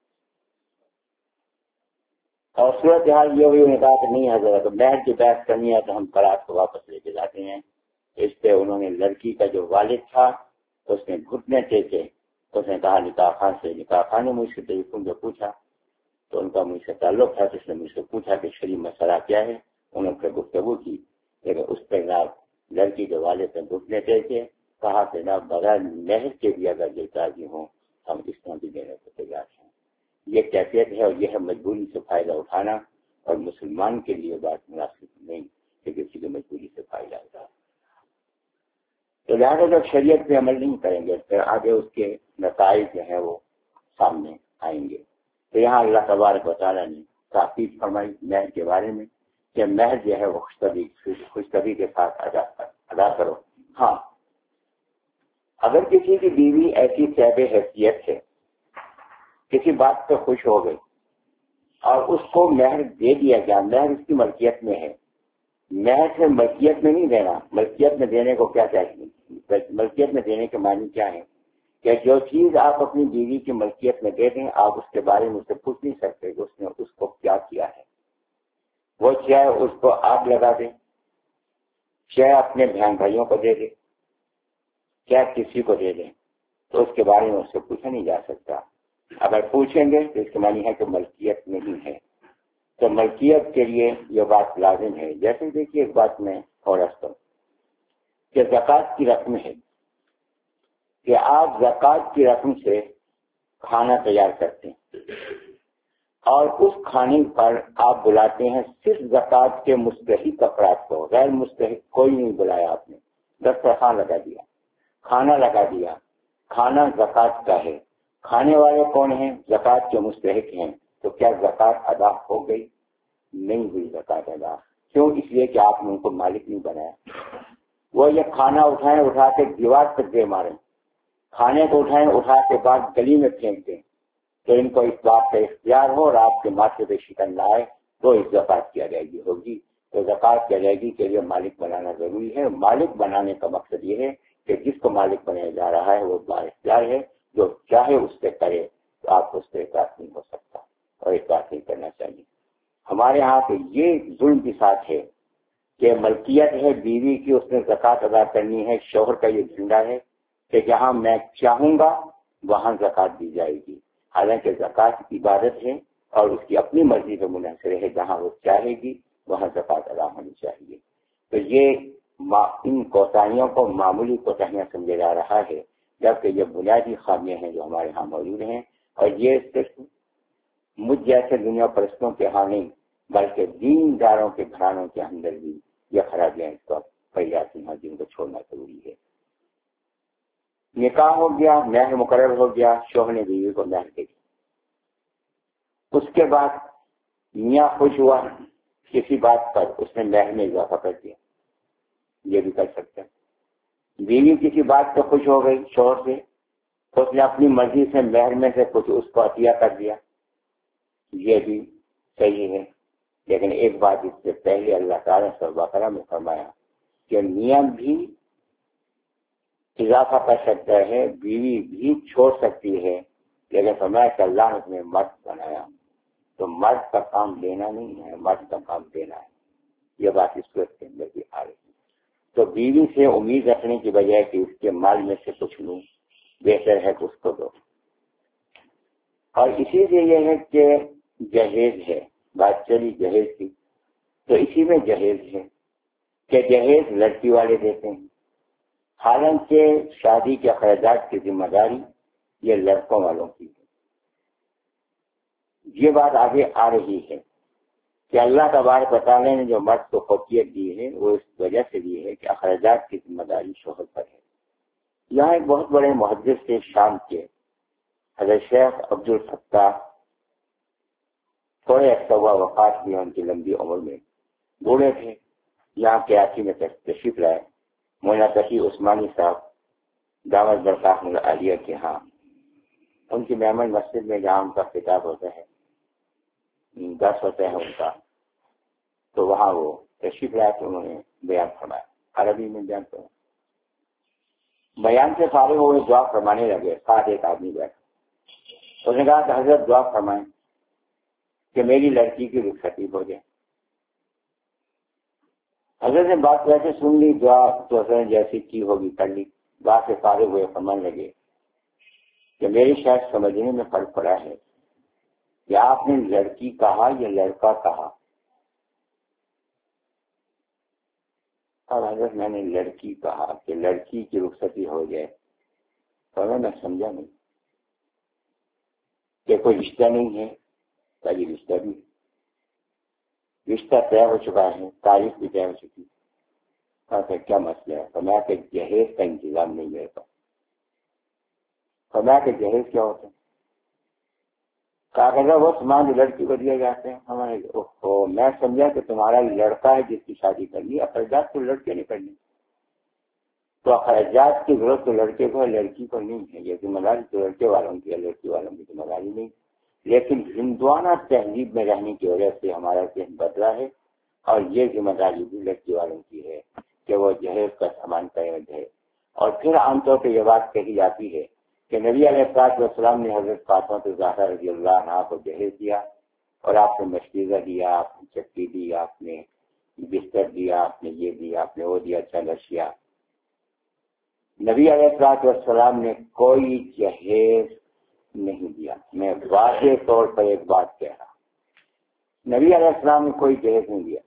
اور صورتحال یہ ہوئی، انہوں نے کہا کہ نہیں حضرت مہر کی بحث کرنی ہے تو ہم برات کو واپس لے کے جاتے ہیں۔ اس پہ انہوں نے لڑکی کا جو والد تھا اس نے گھٹنے ٹیکے اس نے کہا نکاح خان سے، نکاح خان نے مجھ سے ٹیلی فون پہ پوچھا تو ان کا مجھ سے تعلق تھا، تو اس نے مجھ سے پوچھا کہ شرعی مسئلہ کیا ہے، انہوں نے گفتگو کی، لیکن اس پہ جناب لڑکی کے والد نے گھٹنے ٹیکے، کہا کہ جناب بغیر مہر کے بھی اگر یہ راضی ہوں ہم اس طرح بھی دینے کو تیار ہیں۔ یہ کیفیت ہے اور یہ ہے مجبوری سے فائدہ اٹھانا، اور مسلمان کے لیے بات مناسب نہیں کہ کسی کو مجبوری سے فائدہ اٹھانا۔ تو لہٰذا جب شریعت پہ عمل نہیں کریں گے پھر آگے اس کے نتائج جو ہیں وہ سامنے آئیں گے۔ تو یہاں اللہ تبارک و تعالیٰ نے تاکید فرمائی مہر کے بارے میں کہ مہر جو ہے وہ خوشطبی خوشطبی کے ساتھ ادا ادا کرو۔ ہاں، اگر کسی کی بیوی ایسی صاحب حیثیت ہے، کسی بات پہ خوش ہو گئی اور اس کو مہر دے دیا گیا، مہر اس کی ملکیت میں ہے، مہر سے ملکیت میں نہیں دینا، ملکیت میں دینے کو کیا چاہیے؟ ملکیت میں دینے کے معنی کیا ہے کہ جو چیز آپ اپنی بیوی کی ملکیت میں دے دیں آپ اس کے بارے میں اسے پوچھ نہیں سکتے کہ اس نے اس کو کیا کیا ہے، وہ چاہے اس کو آگ لگا دے، چاہے اپنے بہن بھائیوں کو دے دے، چاہے کسی کو دے دیں، تو اس کے بارے میں اس سے پوچھا نہیں جا سکتا۔ اگر پوچھیں گے تو اس کے معنی ہے کہ ملکیت نہیں ہے، تو ملکیت کے لیے یہ بات لازم ہے۔ جیسے دیکھیے ایک بات میں اور عرض کروں کہ زکوٰۃ کی رقم ہے کہ آپ زکوٰۃ کی رقم سے کھانا تیار کرتے ہیں اور اس کھانے پر آپ بلاتے ہیں صرف زکوٰۃ کے مستحق افراد کو، غیر مستحق کوئی نہیں بلایا، آپ نے دسترخوان لگا دیا، کھانا لگا دیا، کھانا زکوٰۃ کا ہے، کھانے والے کون ہیں؟ زکوٰۃ کے مستحق ہیں، تو کیا زکوٰۃ ادا ہو گئی؟ نہیں ہوئی زکوٰۃ ادا۔ کیوں؟ اس لیے کہ آپ نے ان کو مالک نہیں بنایا۔ وہ یہ کھانا اٹھائیں اٹھا کے دیوار تک دے ماریں، کھانے کو اٹھائیں اٹھا کے بعد گلی میں پھینک دیں، تو ان کو اس بات کا اختیار ہو اور آپ کے ماتھے پہ شکن لائے تو اس زکوٰۃ کی ادائیگی ہوگی۔ تو زکوٰۃ کی ادائیگی کے لیے مالک بنانا ضروری ہے۔ مالک بنانے کا مقصد یہ ہے کہ جس کو مالک بنایا جا رہا ہے وہ با اختیار ہے، جو چاہے اس سے کرے، تو آپ اس سے اطاعت نہیں ہو سکتا اور اطاعت نہیں کرنا چاہیے۔ ہمارے ہاں پہ یہ ظلم کے ساتھ ہے کہ ملکیت ہے بیوی کی، اس نے زکوٰۃ ادا کرنی ہے، شوہر کا یہ جھنڈا ہے کہ جہاں میں چاہوں گا وہاں زکوٰۃ دی جائے گی، حالانکہ زکوٰۃ عبادت ہے اور اس کی اپنی مرضی پہ منحصر ہے، جہاں وہ چاہے گی وہاں زکوٰۃ ادا ہونی چاہیے۔ تو یہ ان کوتاہیوں کو معمولی کوتاہیاں سمجھا جا رہا ہے، جبکہ یہ بنیادی خامیاں ہیں جو ہمارے ہاں موجود ہیں، اور یہ صرف مجھ جیسے دنیا پرستوں کے ہاں نہیں بلکہ دین داروں کے گھرانوں کے اندر بھی یہ خرابیاں اس کو پیاتی ہیں، جن کو چھوڑنا ضروری ہے۔ نکاح ہو گیا، مہر مقرر ہو گیا، شوہر نے بیوی کو مہر دے دی، اس کے بعد میاں خوش ہوا کسی بات پر، اس نے مہر میں اضافہ کر دیا، یہ بھی کر سکتا ہے۔ بیوی کسی بات پہ خوش ہو گئی شوہر سے، تو اس نے اپنی مرضی سے مہر میں سے کچھ اس کو عطیہ کر دیا، یہ بھی صحیح ہے۔ لیکن ایک بات اس سے پہلے اللہ تعالیٰ نے سورۃ بقرہ میں فرمایا کہ میاں بھی اضافہ کر سکتا ہے، بیوی بھی چھوڑ سکتی ہے، لیکن فرمایا کہ اللہ نے مرد بنایا تو مرد کا کام لینا نہیں ہے، مرد کا کام دینا ہے۔ یہ بات اس صورت کے اندر بھی آ رہی ہے۔ تو بیوی سے امید رکھنے کی بجائے کہ اس کے مال میں سے کچھ لوں، بہتر ہے کہ اس کو دو۔ اور اسی سے یہ ہے کہ جہیز ہے، بات چلی جہیز کی، تو اسی میں جہیز ہے کہ جہیز لڑکی والے دیتے ہیں، حالانکہ شادی کے اخراجات کی ذمہ داری یہ لڑکوں والوں کی ہے۔ یہ بات آگے آ رہی ہے کہ اللہ تبارک و تعالیٰ نے جو مرد کو فوقیت دی ہے وہ اس وجہ سے دی ہے کہ اخراجات کی ذمہ داری شوہر پر ہے۔ یہاں ایک بہت بڑے محدث تھے شام کے، حضرت شیخ عبد الفتاح، تھوڑے عرصہ ہوا وفات بھی ان کی لمبی عمر میں، بوڑھے تھے، یہاں کراچی میں تشریف لائے، مولانا تقی عثمانی صاحب دعوت برکات العالیہ کے ہاں، ان کی مہمان مسجد میں جہاں ان کا خطاب ہوتا ہے، دس ہوتا ہے ان کا، تو وہاں وہ تشریف لائے تو انہوں نے بیان فرمایا، عربی میں بیان فرمایا۔ بیان سے فارغ ہوئے دعا فرمانے لگے، ساتھ ایک آدمی بیٹھا، اس نے کہا کہ حضرت دعا فرمائیں کہ میری لڑکی کی رخصتی ہو جائے۔ حضرت نے بات ویسے سن لی، دعا تو حضرت جیسی کی ہوگی کر لی، بات سے فارغ ہوئے فرمانے لگے کہ میری شاید سمجھنے میں فرق پڑا ہے کہ آپ نے لڑکی کہا یا لڑکا کہا؟ اور حضرت میں نے لڑکی کہا کہ لڑکی کی رخصتی ہو جائے، تو میں سمجھا نہیں کہ کوئی رشتہ نہیں ہے، تاکہ رشتہ بھی رشتہ طے ہو چکا ہے، تاریخ بھی طے ہو چکی، اور کیا مسئلہ ہے؟ فرمایا کہ جہیز کا انتظام نہیں میرے پاس۔ فرمایا کہ جہیز کیا ہوتا ہے؟ کہا وہ سامان جو لڑکی کو دیے جاتے ہیں ہمارے، اوہ میں سمجھا کہ تمہارا لڑکا ہے جس کی شادی کرنی، اخراجات تو لڑکے نہیں کرنی، تو اخراجات کی ضرورت تو لڑکے کو ہے، لڑکی کو نہیں ہے، یہ ذمہ داری تو لڑکے والوں کی ہے، لڑکی والوں کی ذمہ داری نہیں۔ لیکن ہندوانہ تہذیب میں رہنے کی وجہ سے ہمارا ذہن بدلا ہے، اور یہ ذمہ داری بھی لڑکی والوں کی ہے کہ وہ جہیز کا سامان تیار ہے۔ اور پھر عام طور پہ یہ بات کہی جاتی ہے کہ نبی علیہ السلام نے حضرت فاطمہ زہرا رضی اللہ عنہا کو جہیز دیا، اور آپ نے مشکیزہ دیا، آپ نے چکی دی، آپ نے بستر دیا، آپ نے یہ دیا، آپ نے وہ دیا، چند اشیاء۔ نبی علیہ السلام نے کوئی جہیز نہیں دیا۔ میں واضح طور پر ایک بات کہہ رہا ہوں، نبی علیہ السلام نے کوئی جہیز نہیں دیا۔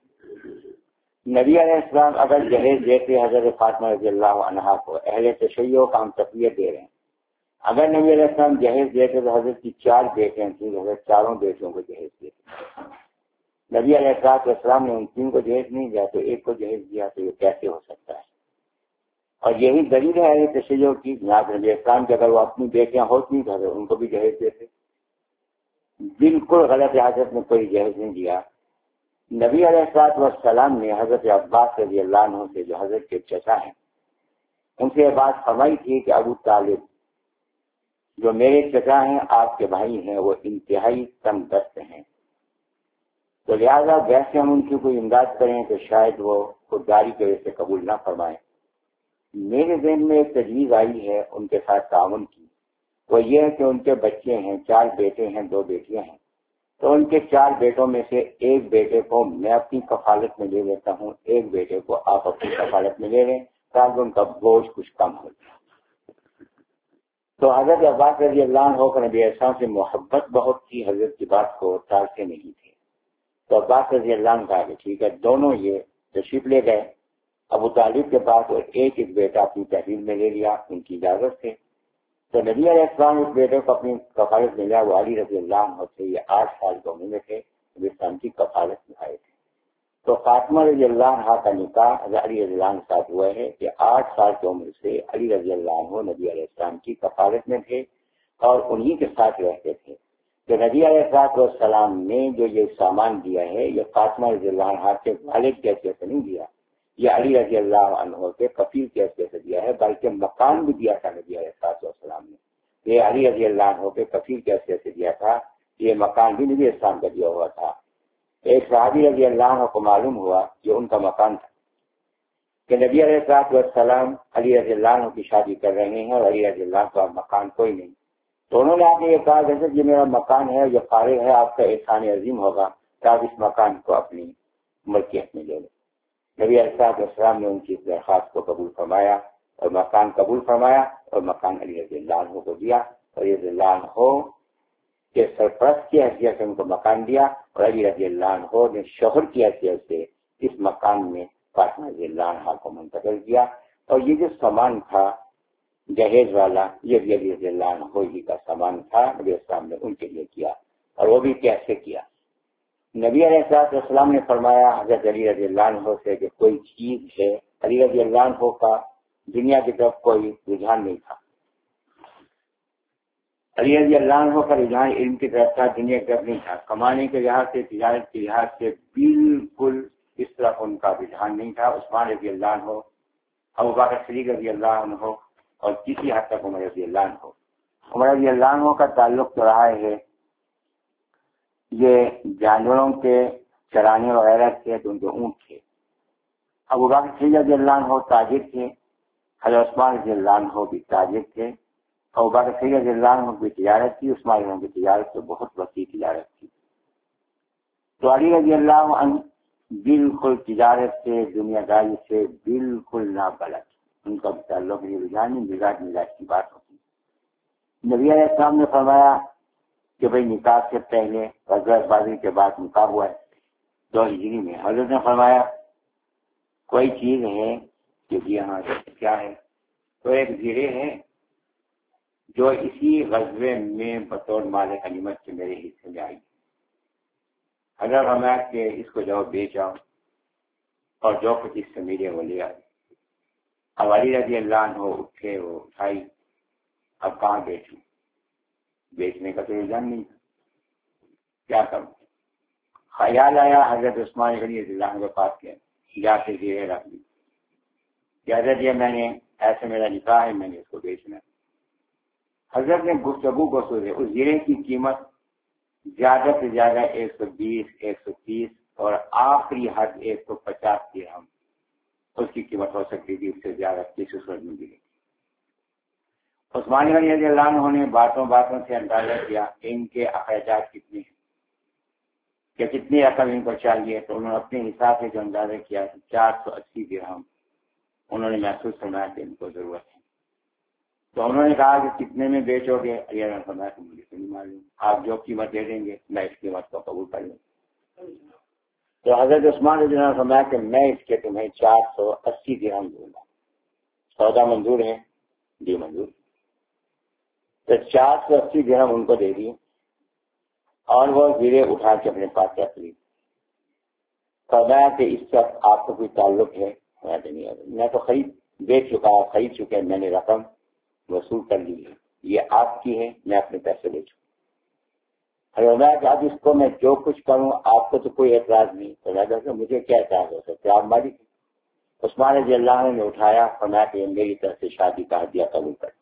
نبی علیہ السلام اگر جہیز دیتے حضرت فاطمہ رضی اللہ عنہا کو، اہل تشیع کا ہم تقویت دے رہے ہیں، اگر نبی علیہ السلام جہیز دیتے تو حضرت کی چار بیٹے تھیں، حضرت چاروں بیٹوں کو جہیز دیتے۔ نبی علیہ السلام نے ان تین کو جہیز نہیں دیا تو ایک کو جہیز دیا، تو یہ کیسے ہو سکتا ہے؟ اور یہی دلیل ہے اہل تشیع کی، جناب نبی السلام کی اگر وہ اپنی بیٹیاں ہوتی تو حضرت ان کو بھی جہیز دیتے۔ بالکل غلط ہے، حضرت نے کوئی جہیز نہیں دیا۔ نبی علیہ السلام نے حضرت عباس رضی اللہ عنہ سے، جو حضرت کے چچا ہیں، ان سے یہ بات فرمائی تھی کہ ابو طالب جو میرے چچا ہیں، آپ کے بھائی ہیں، وہ انتہائی تنگ دست ہیں، تو لہذا ویسے ہم ان کی کوئی امداد کریں تو شاید وہ خودداری کی وجہ سے قبول نہ فرمائیں۔ میرے ذہن میں ایک تجویز آئی ہے ان کے ساتھ تعاون کی، وہ یہ ہے کہ ان کے بچے ہیں، چار بیٹے ہیں، دو بیٹیاں ہیں، تو ان کے چار بیٹوں میں سے ایک بیٹے کو میں اپنی کفالت میں لے لیتا ہوں، ایک بیٹے کو آپ اپنی کفالت میں لے لیں، تاکہ ان کا بوجھ کچھ کم ہو جائے۔ تو حضرت عباس رضی اللہ عنہ کو نبی السلام سے محبت بہت تھی، حضرت کی بات کو ٹالتے نہیں تھے، تو عباس رضی اللہ عنہ کہا کہ ٹھیک ہے، دونوں یہ تشریف لے گئے ابو طالب کے پاس، اور ایک ایک بیٹا اپنی تحویل میں لے لیا ان کی اجازت سے۔ تو نبی علیہ السلام اس بیٹے کو اپنی کفالت میں لیا، وہ علی رضی اللہ عنہ سے یہ آٹھ سال کی عمر میں تھے، نبی السلام کی کفالت میں آئے تھے۔ تو فاطمہ رضی اللہ عنہ کا نکاح علی رضی اللہ عنہ کے ساتھ ہوا ہے کہ آٹھ سال کی عمر سے علی رضی اللہ عنہ نبی علیہ السلام کی کفالت میں تھے اور انہی کے ساتھ رہتے تھے۔ تو نبی علیہ السلام نے جو یہ سامان دیا ہے، یہ فاطمہ رضی اللہ عنہ کے والد کے حیثیت سے نہیں دیا، یہ علی رضی اللہ عنہ کے کفیل کے حیثیت سے دیا ہے، بلکہ مکان بھی دیا تھا نبی علیہ السلام نے، یہ علی رضی اللہ عنہ کے کفیل کے حیثیت سے دیا تھا، یہ مکان بھی نبی السلام کا دیا ہوا تھا۔ ایک صحابی رضی اللہ عنہ کو معلوم ہوا کہ ان کا مکان تھا کہ نبی علیہ السلام علی رضی اللہ عنہ کی شادی کر رہے ہیں اور علی رضی اللہ عنہ کا مکان کوئی نہیں، تو انہوں نے آگے یہ کہا کہ یہ میرا مکان ہے، یہ فارغ ہے، آپ کا احسان عظیم ہوگا کہ آپ اس مکان کو اپنی ملکیت میں لے لیں۔ نبی علیہ السلام نے ان کی اس درخواست کو قبول فرمایا اور مکان قبول فرمایا، اور مکان علی رضی اللہ عنہ کو دیا، اور رضی اللہ عنہ کے سرپرست کی حیثیت سے ان کو مکان دیا، اور علی رضی اللہ عنہ نے شوہر کی حیثیت سے اس مکان میں فاطمہ رضی اللہ عنہ کو منتقل کیا۔ اور یہ جو سامان تھا جہیز والا، یہ بھی علی رضی اللہ عنہ ہی کا سامان تھا، نبی السلام نے ان کے لیے کیا، اور وہ بھی کیسے کیا؟ نبی علیہ السلام نے فرمایا حضرت علی رضی اللہ عنہ سے کہ کوئی چیز ہے، علی رضی اللہ عنہ کا دنیا کی طرف کوئی رجحان نہیں تھا، علی رضی اللہ عنہ کا رجحان علم کی طرف تھا، دنیا کی طرف نہیں تھا، کمانے کے لحاظ سے، تجارت کے لحاظ سے بالکل اس طرف ان کا رجحان نہیں تھا۔ عثمان رضی اللہ عنہ، ابو بکر صدیق رضی اللہ عنہ، اور کسی حد تک عمر رضی اللہ عنہ۔ عمر رضی اللہ عنہ کا تعلق تو رہا ہے یہ جانوروں کے چرانے وغیرہ تھے، تو ان کے اونٹ تھے۔ ابو بکر صدیق رضی اللہ عنہ تاجر تھے، حضرت عثمان رضی اللہ عنہ بھی تاجر تھے، ابو بکر صدیق رضی اللہ عنہ کی تجارت تھی، عثمان رضی اللہ عنہ کی تجارت تو بہت وسیع تجارت تھی۔ تو علی رضی اللہ عنہ بالکل تجارت سے، دنیا داری سے بالکل نہ بلد، ان کا تعلق یہ رجحان مزاج مزاج کی بات ہوتی۔ نبی علیہ السلام نے فرمایا کہ بھئی نکاح سے پہلے غزوہ بازی کے بعد نکاح ہوا ہے دو ہجری میں. حضرت نے فرمایا کوئی چیز ہے کہ جی ہاں کیا ہے؟ تو ایک زیرے ہے جو اسی غزوے میں بطور مال غنیمت کے میرے حصے میں آئی. حضرت فرمایا کہ اس کو جاؤ بیچ آؤ اور جو کچھ اس سے ملے وہ لے آئے. اب علی رضی اللہ عنہ اٹھے وہ اٹھائی. اب کہاں بیچوں؟ بیچنے کا تو رجحان نہیں تھا، کیا کروں؟ خیال آیا حضرت عثمان غنی رضی اللہ عنہ کے پاس کے جا کے زیرے رکھ دی کہ حضرت یہ میں نے ایسے میرا نکاح ہے، میں نے اس کو بیچنا. حضرت نے گفتگو کو سوچے اس زیرے کی قیمت زیادہ سے زیادہ ایک سو بیس ایک سو تیس اور آخری حد ایک سو پچاس درہم اس کی قیمت ہو سکتی تھی، اس سے زیادہ کسی صورت میں ملی. عثمان غنی رضی اللہ عنہ نے باتوں باتوں سے اندازہ کیا کہ ان کے اخراجات کتنے ہیں، کہ کتنی رقم ان کو چاہیے. تو انہوں نے اپنے حساب سے جو اندازہ کیا چار سو اسی درہم انہوں نے محسوس کرنا کہ ان کو ضرورت ہے. تو انہوں نے کہا کہ کتنے میں بیچو گے؟ علی نے فرمایا کہ مجھے تو نہیں معلوم، آپ جو قیمت دے دیں گے میں اس قیمت کو قبول کر لوں. تو حضرت عثمان رضی اللہ عنہ نے فرمایا کہ میں اس کے تمہیں چار سو اسی درہم دوں گا. سودا منظور ہے؟ جی منظور. تو چار سو اسی درہم ان کو دے دیے اور وہ زیرے اٹھا کے اپنے پاس رکھ لی. فرمایا کہ اس سے آپ کو کوئی تعلق ہے؟ میں تو خرید بیچ چکا خرید چکے میں نے رقم وصول کر لی ہے، یہ آپ کی ہے، میں اپنے پیسے لے چکا. فرمایا کہ اب اس کو میں جو کچھ کروں آپ کو تو کوئی اعتراض نہیں. فرمایا کہ مجھے کیا اعتراض ہو سکتا ہے، آپ مالک. عثمان رضی اللہ عنہ نے اٹھایا. فرمایا کہ میری طرف سے شادی کا ہدیہ قبول کر.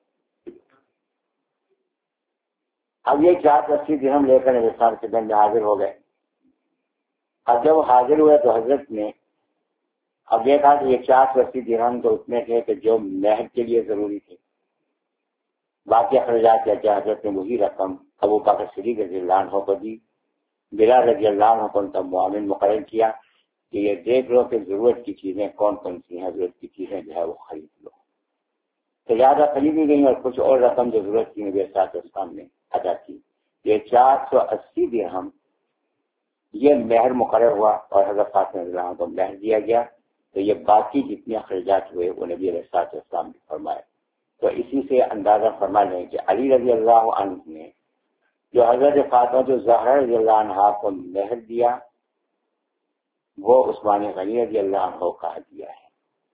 اب یہ چار سو اسی درہم لے کر انسان کے گھر میں حاضر ہو گئے. اب جب حاضر ہوئے تو حضرت نے اب یہ کہا کہ یہ چار سو اسی درہم تو اتنے تھے کہ جو مہر کے لیے ضروری تھے، باقی اخراجات کیا کیا. حضرت نے وہی رقم ابو بکر صدیق رضی اللہ عنہ کو دی. بلال رضی اللہ عنہ کو ان کا معاون مقرر کیا کہ یہ دیکھ لو کہ ضرورت کی چیزیں کون کون سی ہیں، ضرورت کی چیزیں جو ہے وہ خرید لو. تو زیادہ خریدی گئی اور کچھ اور رقم جو ضرورت کی نبی صاحب اسلام نے ادا کی. یہ چار سو اسی درہم یہ مہر مقرر ہوا اور حضرت فاطمہ رضی اللہ عنہ کو مہر دیا گیا. تو یہ باقی جتنے اخراجات ہوئے وہ نبی علیہ السلام نے فرمائے. تو اسی سے اندازہ فرما لیں کہ علی رضی اللہ عنہ نے جو حضرت فاطمہ جو زہرا رضی اللہ عنہ کو مہر دیا وہ عثمان غنی رضی اللہ عنہ کا دیا ہے،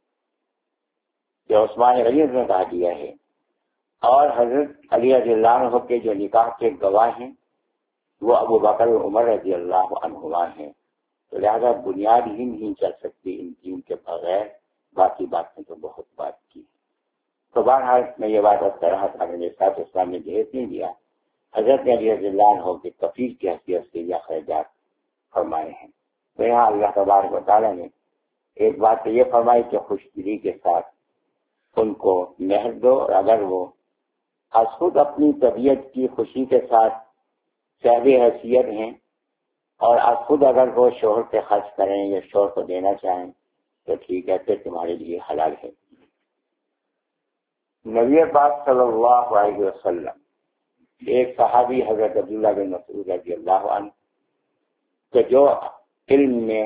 جو عثمان غنی نے کہا دیا ہے. اور حضرت علی رضی اللہ عنہ کے جو نکاح کے گواہ ہیں وہ ابو بکر عمر رضی اللہ عنہما ہیں. تو لہذا بنیاد ہی نہیں چل سکتی ان تین کے بغیر، باقی باتیں تو بہت بات کی. تو بہرحال میں یہ بات اب کر رہا تھا کہ میرے ساتھ اسلام نے جہیز نہیں دیا. حضرت علی رضی اللہ عنہ کے کفیل کی حیثیت سے یہ اخراجات فرمائے ہیں. تو یہاں اللہ تبارک و تعالیٰ نے ایک بات تو یہ فرمائی کہ خوش دلی کے ساتھ ان کو مہر دو، اور اگر وہ از خود اپنی طبیعت کی خوشی کے ساتھ صاحب حیثیت ہیں اور از خود اگر وہ شوہر سے خرچ کریں یا شوہر کو دینا چاہیں تو ٹھیک ہے، پھر تمہارے لیے حلال ہے. نبی پاک صلی اللہ علیہ وسلم ایک صحابی حضرت عبداللہ بن مسعود رضی اللہ عنہ کہ جو علم میں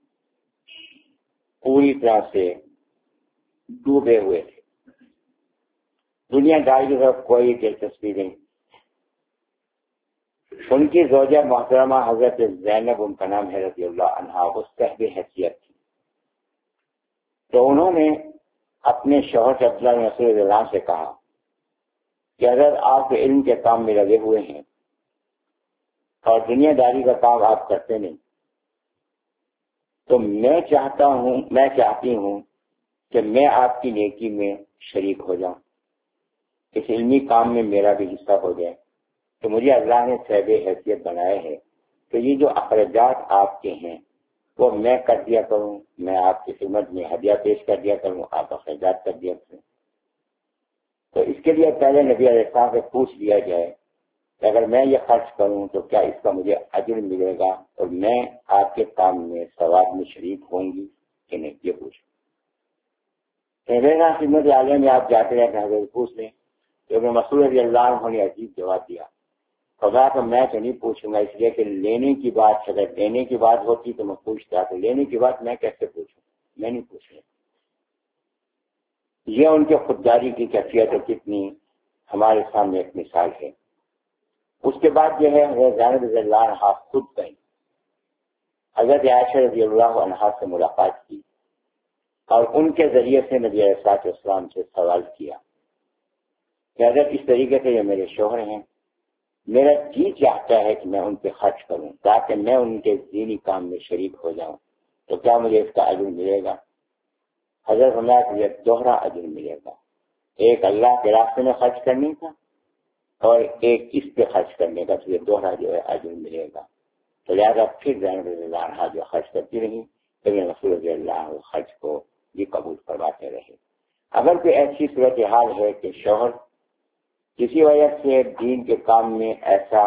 پوری طرح سے ڈوبے ہوئے تھے، دنیا داری کی طرف کوئی دلچسپی نہیں. ان کی زوجہ محترمہ حضرت زینب ان کا نام ہے رضی اللہ عنہا، وہ صاحب حیثیت تھی. تو انہوں نے اپنے شوہر سے عبداللہ بن مسعود رضی اللہ عنہ سے کہا کہ اگر آپ علم کے کام میں لگے ہوئے ہیں اور دنیا داری کا کام آپ کرتے نہیں تو میں چاہتا ہوں میں چاہتی ہوں کہ میں آپ کی نیکی میں شریک ہو جاؤں، اس علمی کام میں میرا بھی حصہ ہو جائے. تو مجھے اللہ نے صاحب حیثیت بنایا ہے تو یہ جو اخراجات آپ کے ہیں وہ میں کر دیا کروں، میں آپ کی خدمت میں ہدیہ پیش کر دیا کروں، آپ اخراجات کر دیا کریں. تو اس کے لیے پہلے نبی علیہ السلام سے پوچھ لیا جائے کہ اگر میں یہ خرچ کروں تو کیا اس کا مجھے اجر ملے گا اور میں آپ کے کام میں ثواب میں شریک ہوں گی کہ نہیں، یہ پوچھ. خدمت عالیہ میں آپ جاتے رہتے ہیں، پوچھ لیں تو ابن مسعود رضی اللہ عنہ نے عجیب جواب دیا، خدا تو میں تو نہیں پوچھوں گا، اس لیے کہ لینے کی بات اگر لینے کی بات ہوتی تو میں پوچھتا، تو لینے کی بات میں کیسے پوچھوں، میں نہیں پوچھ رہا۔ یہ ان کے خودداری کی کیفیت ہے، کتنی ہمارے سامنے ایک مثال ہے۔ اس کے بعد جو ہے حضرت زینب رضی اللہ عنہا خود گئی، حضرت عائشہ رضی اللہ عنہا سے ملاقات کی اور ان کے ذریعے سے نبی علیہ الصلوۃ والسلام سے سوال کیا کہ حضرت اس طریقے سے یہ میرے شوہر ہیں، میرا جی چاہتا ہے کہ میں ان پہ خرچ کروں تاکہ میں ان کے دینی کام میں شریک ہو جاؤں، تو کیا مجھے اس کا اجر ملے گا؟ حضرت فرمایا کہ یہ دوہرا اجر ملے گا، ایک اللہ کے راستے میں خرچ کرنے کا اور ایک اس پہ خرچ کرنے کا، تو یہ دوہرا جو ہے اجر ملے گا۔ تو لہٰذا پھر زینب رضی اللہ عنہا جو خرچ کرتی رہی، ابن مسعود رضی اللہ عنہ خرچ کو بھی قبول کرواتے رہے۔ اگر کوئی ایسی صورتحال ہے کہ شوہر کسی وجہ سے دین کے کام میں ایسا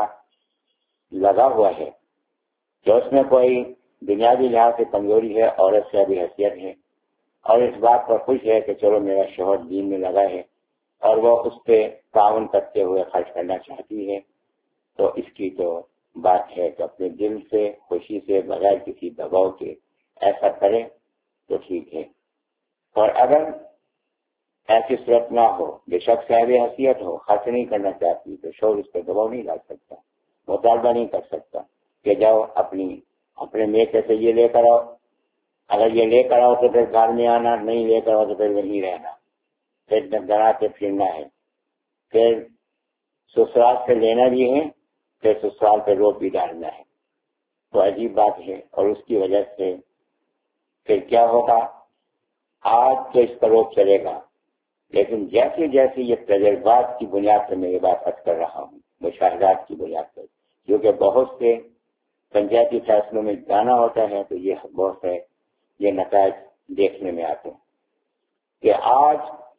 لگا ہوا ہے کہ اس میں کوئی بنیادی لحاظ سے کمزوری ہے، عورت سے بھی حیثیت ہے، اور اس بات پر خوش ہے کہ چلو میرا شوہر دین میں لگا ہے اور وہ اس پہ تعاون کرتے ہوئے خرچ کرنا چاہتی ہے، تو اس کی تو بات ہے کہ اپنے دل سے خوشی سے بغیر کسی دباؤ کے ایسا کرے تو ٹھیک ہے۔ اور اگر ایسی صورت نہ ہو، بے شک صاحب حیثیت ہو، خرچ نہیں کرنا چاہتی، تو شوہر اس پہ دباؤ نہیں ڈال سکتا، مطالبہ نہیں کر سکتا کہ جاؤ اپنی اپنے میکے سے یہ لے کر آؤ، اگر یہ لے کر آؤ تو پھر گھر میں آنا، نہیں لے کر آؤ تو پھر وہیں رہنا، پھر گھر کے پھرنا ہے، پھر سسرال سے لینا بھی ہے، پھر سسرال پہ روپ بھی ڈالنا ہے، تو عجیب بات ہے۔ اور اس کی وجہ سے پھر کیا ہوگا؟ آج تو اس کا روپ چلے گا، لیکن جیسے جیسے یہ تجربات کی بنیاد پر میں یہ بات عرض کر رہا ہوں، مشاہدات کی بنیاد پر، کیونکہ بہت سے پنچایتی فیصلوں میں جانا ہوتا ہے تو یہ بہت سے یہ نتائج دیکھنے میں آتے ہیں کہ آج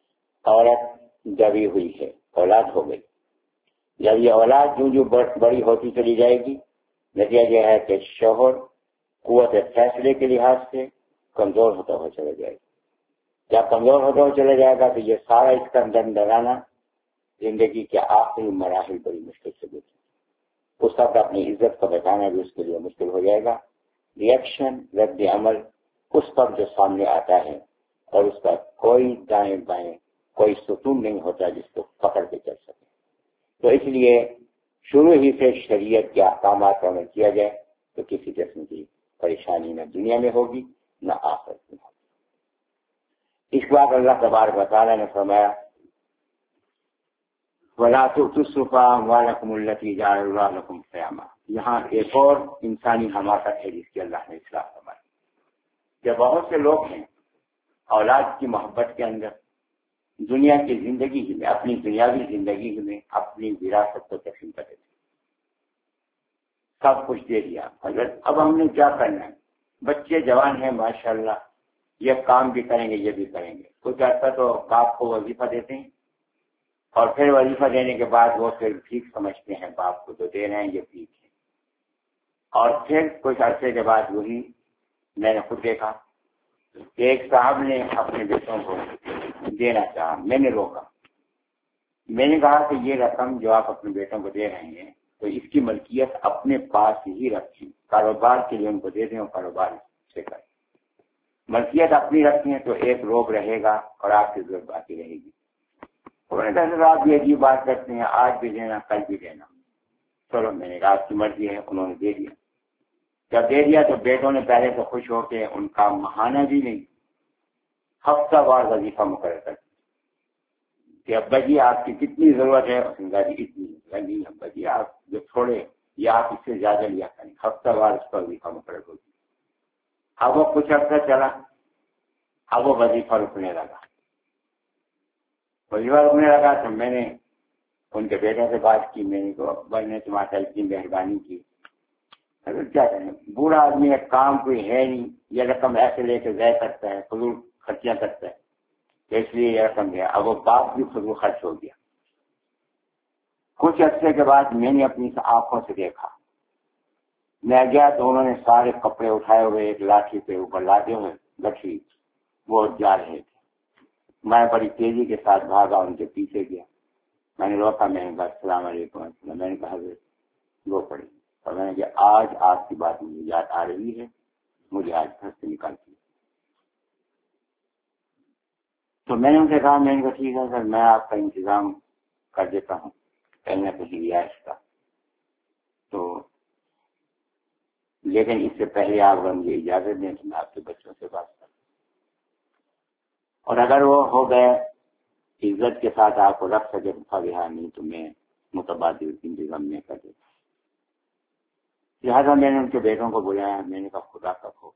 عورت جبی ہوئی ہے، اولاد ہو گئی، جب یہ اولاد جو جو بڑی ہوتی چلی جائے گی، نتیجہ یہ ہے کہ شوہر قوت فیصلے کے لحاظ سے کمزور ہوتا ہوا چلا جائے گا۔ جب کمزور ہوتا ہوا چلا جائے گا تو یہ سارا اس کا دن ڈرانا زندگی کے آخری مراحل بڑی مشکل سے گزرے، اس وقت اپنی عزت کو بچانا بھی اس کے لیے مشکل ہو جائے گا۔ ریئیکشن، رد عمل اس پر جو سامنے آتا ہے اور اس پر کوئی دائیں بائیں کوئی ستون نہیں ہوتا جس کو پکڑ کے چل سکے، تو اس لیے شروع ہی سے شریعت کے احکامات پر عمل کیا جائے تو کسی قسم کی پریشانی نہ دنیا میں ہوگی نہ آخرت میں ہوگی۔ اس بات اللہ تبارک و تعالیٰ نے فرمایا وَلَا تُؤْتُوا السُّفَهَاءَ أَمْوَالَكُمُ الَّتِي جَعَلَ اللَّهُ لَكُمْ قِيَامًا، یہاں ایک اور انسانی حماقت ہے جس کی اللہ نے اصلاح فرمائی کہ بہت سے لوگ ہیں اولاد کی محبت کے اندر دنیا کی زندگی ہی میں، اپنی دنیاوی زندگی ہی میں اپنی وراثت کو تقسیم کر دیتے، سب کچھ دے دیا، حضرت اب ہم نے کیا کرنا ہے؟ بچے جوان ہیں ماشاءاللہ، یہ کام بھی کریں گے یہ بھی کریں گے، کچھ عرصہ تو باپ کو وظیفہ دیتے ہیں اور پھر وظیفہ دینے کے بعد وہ پھر ٹھیک سمجھتے ہیں باپ کو جو دے رہے ہیں یہ ٹھیک ہے، اور پھر کچھ عرصے کے بعد وہی میں نے خود دیکھا کہ ایک صاحب نے اپنے بیٹوں کو دینا چاہا، میں نے روکا، میں نے کہا کہ یہ رقم جو آپ اپنے بیٹوں کو دے رہے ہیں تو اس کی ملکیت اپنے پاس ہی رکھیں، کاروبار کے لیے ان کو دے دیں اور کاروبار سے کریں، ملکیت اپنی رکھیں تو ایک روب رہے گا اور آپ کی ضرورت باقی رہے گی۔ آپ یہ عجیب بات کرتے ہیں، آج بھی دینا کل بھی دینا، چلو میں نے کہا آپ کی مرضی ہے، انہوں نے دے دیا۔ جب دے دیا تو بیٹوں نے پہلے تو خوش ہو کے ان کا ماہانہ بھی نہیں، ہفتہ وار وظیفہ مقرر کر کہ ابا جی آپ کی کتنی ضرورت ہے، جی اتنی نہیں ابا جی آپ جو چھوڑے یا آپ اس سے زیادہ لیا کریں، ہفتہ وار اس کا وظیفہ مقرر ہو گیا۔ اب وہ کچھ عرصہ چلا، اب وہ وظیفہ رکنے لگا، وظیفہ رکنے لگا تو میں نے ان کے بیٹوں سے بات کی، میں نے کہا ابا نے تمہارا اتنی مہربانی کی، اگر کیا کریں، بوڑھا آدمی ہے، کام کوئی ہے نہیں، یہ رقم ایسے لے کے ضائع کرتا ہے، فضول خرچیاں کرتا ہے، تو اس لیے یہ رقم ہے۔ اب وہ باپ بھی فضول خرچ ہو گیا۔ کچھ عرصے کے بعد میں نے اپنی آنکھوں سے دیکھا، میں گیا تو انہوں نے سارے کپڑے اٹھائے ہوئے ایک لاٹھی پہ اوپر لاتے ہوئے گٹھی وہ جا رہے تھے، میں بڑی تیزی کے ساتھ بھاگا، ان کے پیچھے گیا، میں نے روکا، میں نے کہا السلام علیکم، میں نے کہا وہ پڑی، اور میں نے کہا آج آپ کی بات مجھے یاد آ رہی ہے، مجھے آج گھر سے نکالتی ہے۔ تو میں نے ان سے کہا، میں نے کہا ٹھیک ہے سر، میں آپ کا انتظام کر دیتا ہوں کہیں نہ کہیں رہائش کا، تو لیکن اس سے پہلے آپ اگر مجھے اجازت دیں تو میں آپ کے بچوں سے بات کروں، اور اگر وہ ہو گئے عزت کے ساتھ آپ کو رکھ سکے تو فبہا، نہیں تو میں متبادل انتظام میں کر دیتا۔ لہٰذا میں نے ان کے بیٹوں کو بلایا، میں نے کہا خدا کا خوف،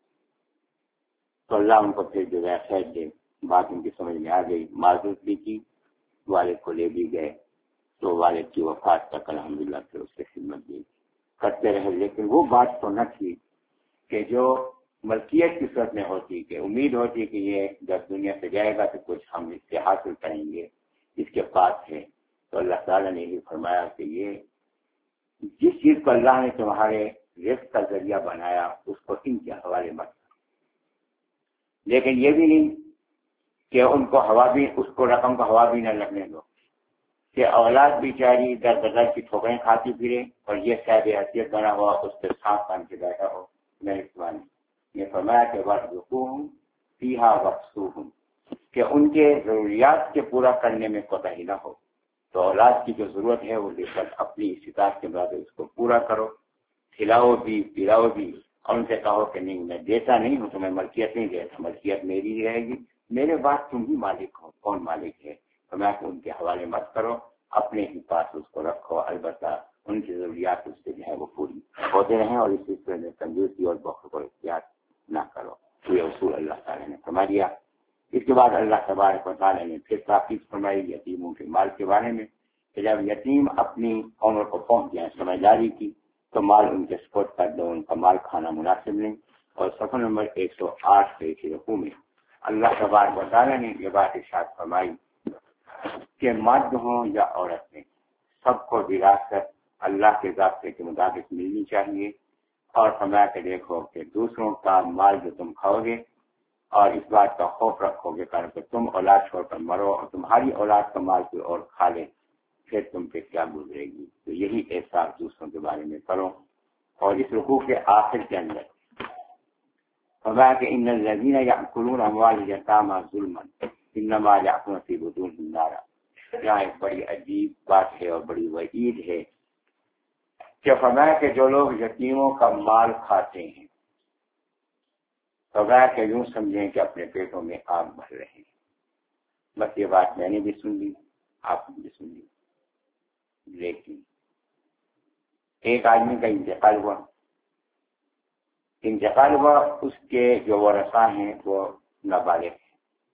تو اللہ ان کو پھر جو ہے خیر دے، بات ان کی سمجھ میں آ گئی، معذرت بھی کی، والد کو لے بھی گئے، تو والد کی وفات تک الحمدللہ پھر اس کی خدمت بھی کرتے رہے۔ لیکن وہ بات تو نہ تھی کہ جو ملکیت کی صورت میں ہوتی، کہ امید ہوتی کہ یہ جب دنیا سے جائے گا تو کچھ ہم اس سے حاصل کریں گے، اس کے پاس ہے، تو اللہ تعالیٰ نے یہ فرمایا کہ یہ جس چیز کو اللہ نے تمہارے رزق کا ذریعہ بنایا اس کو ان کے حوالے مت کرو، لیکن یہ بھی نہیں کہ ان کو ہوا بھی، اس کو رقم کا ہوا بھی نہ لگنے دو کہ اولاد بیچاری در بدر کی ٹھوکریں کھاتی پھرے اور یہ صاحب حیثیت بنا ہوا اس پہ سانپ بن کے بیٹھا ہو۔ میں اس بات نے فرمایا کہ وَارْزُقُوهُمْ فِيهَا وَاكْسُوهُمْ، کہ ان کے ضروریات کے پورا کرنے میں کوتاہی نہ ہو، تو اولاد کی جو ضرورت ہے وہ لے کر اپنی استطاعت کے مطابق اس کو پورا کرو، کھلاؤ بھی پلاؤ بھی، اور ان سے کہو کہ نہیں میں دیتا نہیں ہوں، تو میں ملکیت نہیں دیتا، ملکیت میری ہی رہے گی، میرے بعد تم ہی مالک ہو، کون مالک ہے؟ تو میں ان کے حوالے مت کرو، اپنے ہی پاس اس کو رکھو، البتہ ان کی ضروریات اس سے جو ہے وہ پوری ہوتے رہیں، اور اس سلسلے میں کنجوسی اور بخل کو اختیار نہ کرو۔ تو یہ اصول اللہ تعالیٰ نے فرما دیا۔ اس کے بعد اللہ تبارک و تعالیٰ نے پھر تاکید فرمائی یتیموں کے مال کے بارے میں کہ جب یتیم اپنی عمر کو پہنچ جائیں سمجھداری کی تو مال ان کے سپرد کر دو، ان کا مال کھانا مناسب نہیں۔ اور صفحہ نمبر ایک سو آٹھ کے رقوع میں اللہ تبارک و تعالیٰ نے یہ بات ارشاد فرمائی کہ مرد ہوں یا عورتیں سب کو وراثت اللہ کے ضابطے کے مطابق ملنی چاہیے، اور فرمایا کہ دیکھو کہ دوسروں کا مال جو تم کھاؤ گے اور اس بات کا خوف رکھو گے کہ تم اولاد چھوڑ کر مرو اور تمہاری اولاد کا مال کوئی اور کھا لے، پھر تم پہ کیا گزرے گی۔ تو یہی احساس دوسروں کے بارے میں کرو۔ اور اس رکوع کے آخر کے اندر فرمایا کہ ان الذین یأکلون اموال الیتامی ظلما انما یأکلون فی بطونہم نارا۔ یہاں ایک بڑی عجیب بات ہے اور بڑی وعید ہے کہ فرمایا کہ جو لوگ یتیموں کا مال کھاتے ہیں فرمایا کہ یوں سمجھیں کہ اپنے پیٹوں میں آگ بھر رہے ہیں۔ بس یہ بات میں نے بھی سن لی، آپ نے بھی سن لی، لیکن ایک آدمی کا انتقال ہوا انتقال ہوا اس کے جو ورثاء ہیں وہ نابالغ ہیں۔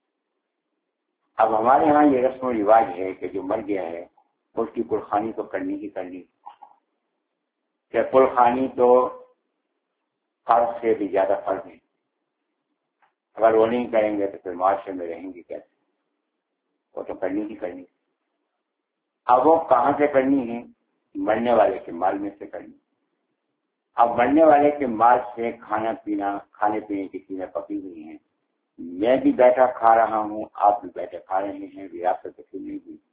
اب ہمارے ہاں یہ رسم و رواج ہے کہ جو مر گیا ہے اس کی قربانی تو کرنی ہی کرنی، کہ قربانی تو فرض سے بھی زیادہ فرض ہے، اگر وہ نہیں کریں گے تو پھر معاشرے میں رہیں گے کیسے؟ وہ تو کرنی ہی کرنی۔ اب وہ کہاں سے کرنی ہے؟ مرنے والے کے مال میں سے کرنی۔ اب مرنے والے کے مال سے کھانا پینا، کھانے پینے کی چیزیں پکی ہوئی ہیں، میں بھی بیٹھا کھا رہا ہوں، آپ بھی بیٹھے کھا رہے ہیں، وراثت تقسیم نہیں ہوئی۔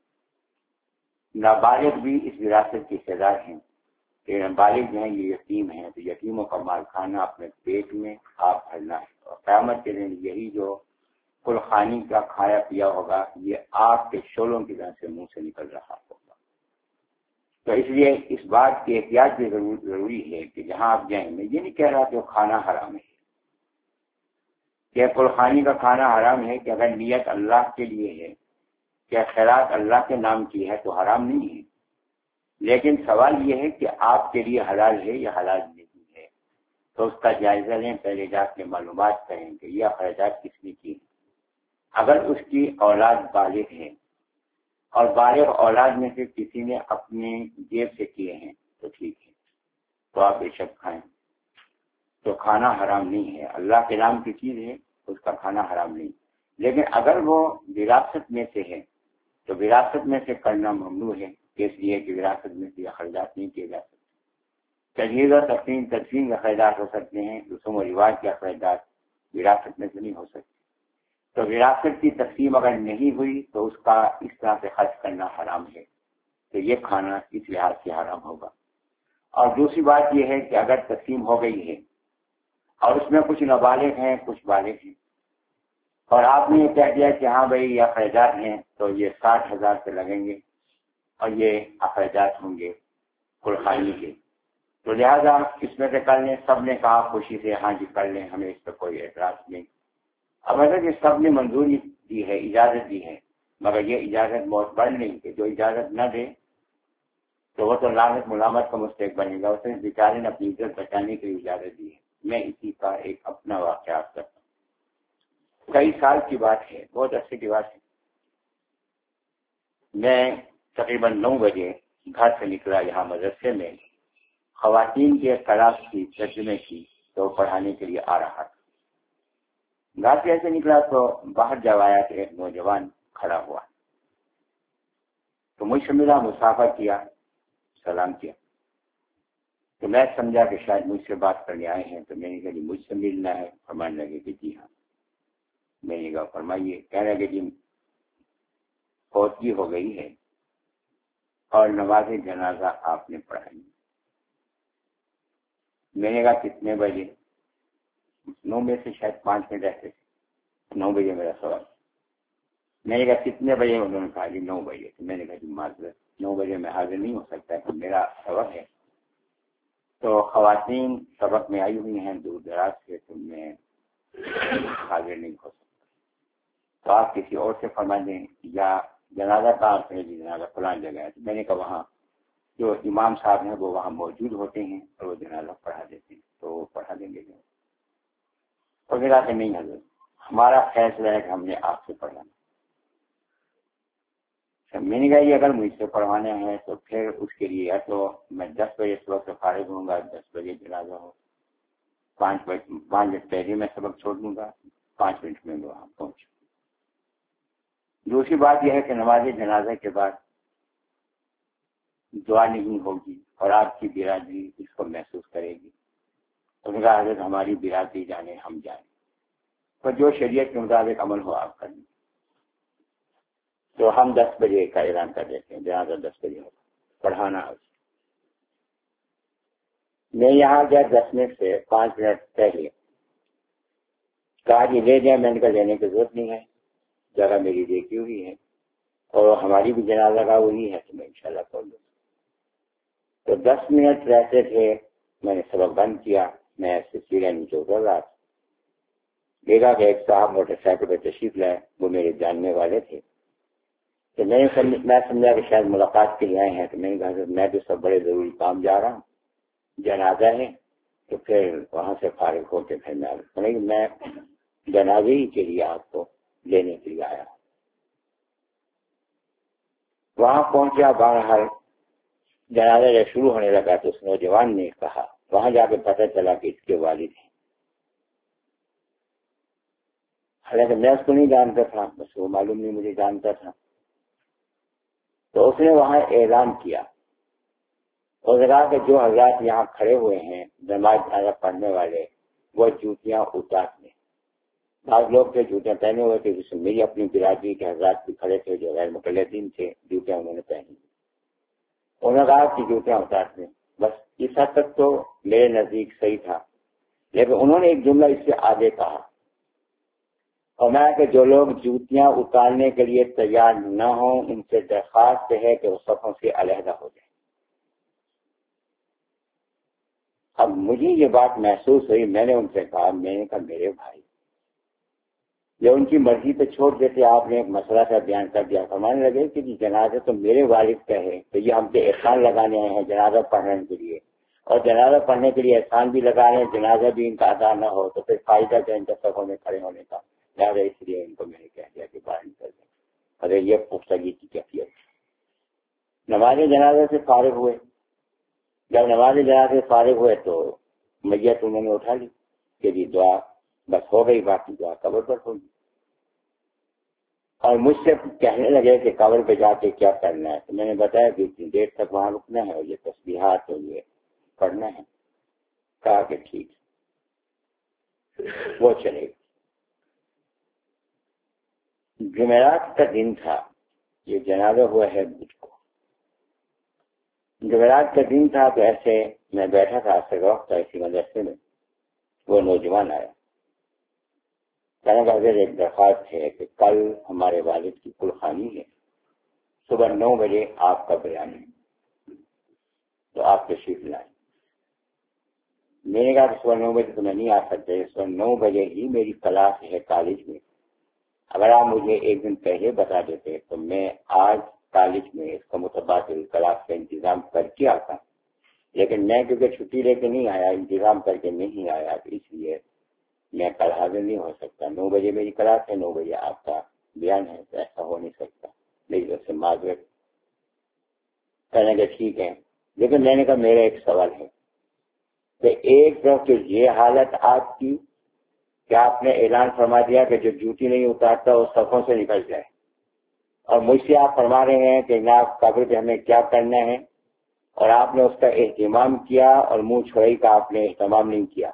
نابالغ بھی اس وراثت کی حصیدار ہیں کہ نابالغ جو ہیں یہ یتیم ہیں، تو یتیموں کا مال کھانا اپنے پیٹ میں آپ بھرنا ہے، اور قیامت کے دن یہی جو قرخانی کا کھایا پیا ہوگا یہ آپ کے شعلوں کی طرح سے منہ سے نکل رہا ہوگا۔ تو اس لیے اس بات کی احتیاط بھی ضروری ہے کہ جہاں آپ جائیں، میں یہ نہیں کہہ رہا کہ وہ کھانا حرام ہے، کہ قرخانی کا کھانا حرام ہے، کہ اگر نیت اللہ کے لیے ہے کہ خیرات اللہ کے نام کی ہے تو حرام نہیں ہے، لیکن سوال یہ ہے کہ آپ کے لیے حلال ہے یا حلال نہیں ہے، تو اس کا جائزہ لیں، پہلے جا کے معلومات کریں کہ یہ اخراجات کس نے کی ہیں۔ اگر اس کی اولاد بالغ ہے اور بالغ اولاد میں سے کسی نے اپنے جیب سے کیے ہیں تو ٹھیک ہے، تو آپ بے شک کھائیں، تو کھانا حرام نہیں ہے، اللہ کے نام کی چیز ہے، اس کا کھانا حرام نہیں۔ لیکن اگر وہ وراثت میں سے ہے تو وراثت میں سے کرنا ممنوع ہے، اس لیے کہ وراثت میں سے اخراجات نہیں کیے جا سکتے۔ تجہیز و تقسیم تدفین کے اخراجات ہو سکتے ہیں، رسوم و رواج کے اخراجات وراثت میں سے نہیں ہو سکتے۔ تو وراثت کی تقسیم اگر نہیں ہوئی تو اس کا اس طرح سے خرچ کرنا حرام ہے، تو یہ کھانا اس لحاظ سے حرام ہوگا۔ اور دوسری بات یہ ہے کہ اگر تقسیم ہو گئی ہے اور اس میں کچھ نابالغ ہیں کچھ بالغ ہیں، اور آپ نے یہ کہہ دیا کہ ہاں بھائی یہ اخراجات ہیں تو یہ ساٹھ ہزار سے لگیں گے اور یہ اخراجات ہوں گے قربانی کے، تو لہٰذا اس میں سے کر لیں۔ سب نے کہا خوشی سے ہاں جی کر لیں، ہمیں اس پہ کوئی اعتراض نہیں۔ اب اگر یہ سب نے منظوری دی ہے، اجازت دی ہے، مگر یہ اجازت بہت بڑھ نہیں کہ جو اجازت نہ دے تو وہ تو لعنت ملامت کا مستحق بنے گا، اس نے بیچارے نے اپنی عزت بچانے کے لیے اجازت دی ہے۔ میں اسی کا ایک اپنا واقعہ آپ کرتا ہوں، کئی سال کی بات ہے، بہت عرصے کی بات ہے۔ میں تقریباً نو بجے گھر سے نکلا، یہاں مدرسے میں خواتین کی ایک کلاس کی ترجمے کی تو پڑھانے کے لیے آ رہا تھا۔ گھر سے ایسے نکلا تو باہر جب آیا کہ ایک نوجوان کھڑا ہوا تو مجھ سے ملا، مسافہ کیا، سلام کیا، تو میں سمجھا کہ شاید مجھ سے بات کرنے آئے ہیں، تو میں نے کہا جی مجھ سے ملنا ہے؟ فرمانے لگے کہ جی ہاں۔ میں نے کہا فرمائیے۔ کہنے لگے جی فوتگی ہو گئی ہے اور نماز جنازہ آپ نے پڑھائی۔ میں نے کہا کتنے بجے؟ نو میں سے شاید پانچ منٹ رہتے تھے، نو بجے میرا سوال۔ میں نے کہا کتنے بجے؟ انہوں نے کہا جی نو بجے۔ تو میں نے کہا جی معذرت، نو بجے میں حاضر نہیں ہو سکتا کہ میرا سبق ہے۔ تو خواتین سبق میں آئی ہوئی ہیں دور دراز سے، تو میں حاضر نہیں ہو سکتا، تو آپ کسی اور سے فرما دیں، یا جنازہ کہاں سے؟ جی جنازہ فلان جگہ ہے۔ تو میں نے کہا وہاں جو امام صاحب ہیں وہ وہاں موجود ہوتے ہیں اور وہ جنازہ پڑھا دیتے ہیں، تو وہ پڑھا دیں گے۔ اور میرا کہ نہیں حضرت، ہمارا فیصلہ ہے کہ ہم نے آپ سے پڑھانا۔ میں نے کہا یہ اگر مجھ سے پڑھوانا ہے تو پھر اس کے لیے یا تو میں دس بجے صبح سے فارغ ہوں گا، دس بجے جنازہ ہو، پانچ بجے پانچ منٹ پہلے میں سبق چھوڑ دوں گا، پانچ منٹ میں وہاں پہنچوں۔ دوسری بات یہ ہے کہ نماز جنازہ کے بعد دعا نہیں ہوگی اور آپ کی برادری اس کو محسوس کرے گی۔ تو میرا حضرت ہماری برادری جانے ہم جائیں، پر جو شریعت کے مطابق عمل ہو آپ کریں۔ تو ہم دس بجے کا اعلان کر دیتے ہیں، جنازہ دس بجے ہوگا، پڑھانا۔ میں یہاں گیا دس منٹ سے پانچ منٹ پہلے، کہا جی لے جائیں۔ میں نے کہا لینے کی ضرورت نہیں ہے، جگہ میری دیکھی ہوئی ہے اور ہماری بھی جنازہ کا وہی ہے، تو میں انشاءاللہ پڑھ لوں۔ تو دس منٹ رہتے تھے، میں نے سبق بند کیا، میں ایسے سیڑھیاں نیچے اتر رہا تھا، دیکھا کہ ایک صاحب موٹر سائیکل پہ تشریف لائے، وہ میرے جاننے والے تھے۔ تو میں میں سمجھا کہ شاید ملاقات کے لیے آئے ہیں، تو میں نے کہا میں تو سب بڑے ضروری کام جا رہا ہوں، جنازہ ہے، تو پھر وہاں سے فارغ ہو کے پھر میں میں جنازے ہی کے لیے آپ کو لینے کے لیے آیا۔ وہاں پہنچا، بہرحال جنازہ جب شروع ہونے لگا تو اس نوجوان نے کہا، وہاں جا کے پتہ چلا کہ اس کے والد ہیں، حالانکہ میں اس کو نہیں جانتا تھا، بس وہ معلوم نہیں مجھے جانتا تھا۔ تو اس نے وہاں اعلان کیا اور کہا کہ جو حضرات یہاں کھڑے ہوئے ہیں نماز جنازہ پڑھنے والے، وہ جوتیاں اتار لیں۔ بعض لوگ تھے جوتیاں پہنے ہوئے تھے، جس میں میری اپنی برادری کے حضرات بھی کھڑے تھے جو غیر مقلدین تھے، جوتیاں انہوں نے پہنی۔ انہوں نے کہا کہ جوتیاں اتار دیں، بس اس حد تک تو میرے نزدیک صحیح تھا، لیکن انہوں نے ایک جملہ اس سے آگے کہا، اور میں کہ جو لوگ جوتیاں اتارنے کے لیے تیار نہ ہوں ان سے درخواست ہے کہ وہ صفوں سے علیحدہ ہو جائیں۔ اب مجھے یہ بات محسوس ہوئی، میں نے ان سے کہا، میں نے کہا میرے بھائی یہ ان کی مرضی پہ چھوڑ دیتے، آپ نے ایک مسئلہ کا بیان کر دیا۔ فرمانے لگے کہ جی جنازہ تو میرے والد کا ہے، تو یہ ہم پہ احسان لگانے آئے ہیں جنازہ پڑھنے کے لیے، اور جنازہ پڑھنے کے لیے احسان بھی لگا رہے ہیں، جنازہ بھی ان کا ادا نہ ہو تو پھر فائدہ کیا ان کے صفوں میں کھڑے ہونے کا؟ لہٰذا اس لیے ان کو میں نے کہہ دیا کہ باہر نکل دیں۔ ارے یہ پختگی کی کیفیت۔ نماز جنازہ سے فارغ ہوئے، جب نماز جنازہ سے فارغ ہوئے تو میت انہوں نے اٹھا لی کہ جی دعا بس ہو گئی، باقی دعا قبر پر ہوگی۔ اور مجھ سے کہنے لگے کہ قبر پہ جا کے کیا کرنا ہے، تو میں نے بتایا کہ اتنی دیر تک وہاں رکنا ہے اور یہ تسبیحات اور یہ پڑھنا ہے۔ کہا کہ ٹھیک، وہ چلے گا۔ کا دن تھا، یہ جنازہ ہوا ہے مجھ کو، جمعرات کا دن تھا، تو ایسے میں بیٹھا تھا عصر کا وقت تھا اسی مدرسے میں، وہ نوجوان آیا، کہنے کا اگر ایک درخواست ہے کہ کل ہمارے والد کی کلخانی ہے، صبح نو بجے آپ کا بیان ہے، تو آپ تشریف لائیں۔ میں نے کہا کہ صبح نو بجے تو میں نہیں آ سکتا، صبح نو بجے ہی میری کلاس ہے کالج میں، اگر آپ مجھے ایک دن پہلے بتا دیتے تو میں آج کالج میں اس کا متبادل کلاس کا انتظام کر کے آتا، لیکن میں کیونکہ چھٹی لے کے نہیں آیا، انتظام کر کے نہیں آیا، تو اس لیے میں کل حاضر نہیں ہو سکتا۔ نو بجے میری کلاس ہے، نو بجے آپ کا بیان ہے، تو ایسا ہو نہیں سکتا، میری طرف سے معذرت۔ کہنے کہ ٹھیک ہے، لیکن میں نے کہا میرا ایک سوال ہے کہ ایک طرف تو یہ حالت آپ کی کہ آپ نے اعلان فرما دیا کہ جو ڈیوٹی نہیں اتارتا وہ صفوں سے نکل جائے، اور مجھ سے آپ فرما رہے ہیں کہ جناب قبر پہ ہمیں کیا کرنا ہے، اور آپ نے اس کا اہتمام کیا اور منہ چھوڑائی کا آپ نے اہتمام نہیں کیا،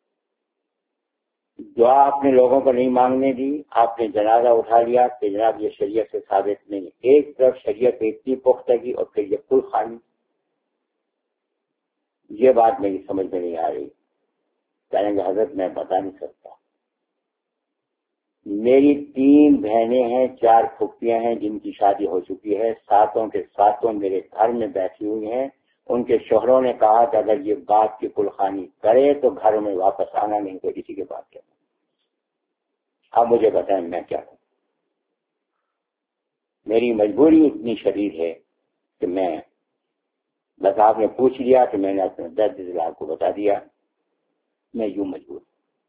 دعا آپ نے لوگوں کو نہیں مانگنے دی، آپ نے جنازہ اٹھا لیا کہ جناب یہ شریعت سے ثابت نہیں۔ ایک طرف شریعت پہ اتنی پختگی اور پھر یہ کل خانی، یہ بات میری سمجھ میں نہیں آ رہی۔ کہیں گے حضرت میں بتا نہیں سکتا، میری تین بہنیں ہیں، چار پھپھیاں ہیں جن کی شادی ہو چکی ہے، ساتوں کے ساتوں میرے گھر میں بیٹھی ہوئی ہیں، ان کے شوہروں نے کہا کہ اگر یہ بات کی کلخانی کرے تو گھر میں واپس آنا نہیں، تو اسی کے بعد کیا۔ اب مجھے بتائیں میں کیا کروں، میری مجبوری اتنی شدید ہے کہ میں بس آپ نے پوچھ لیا کہ میں نے اپنے درد دل آپ کو بتا دیا، میں یوں مجبور۔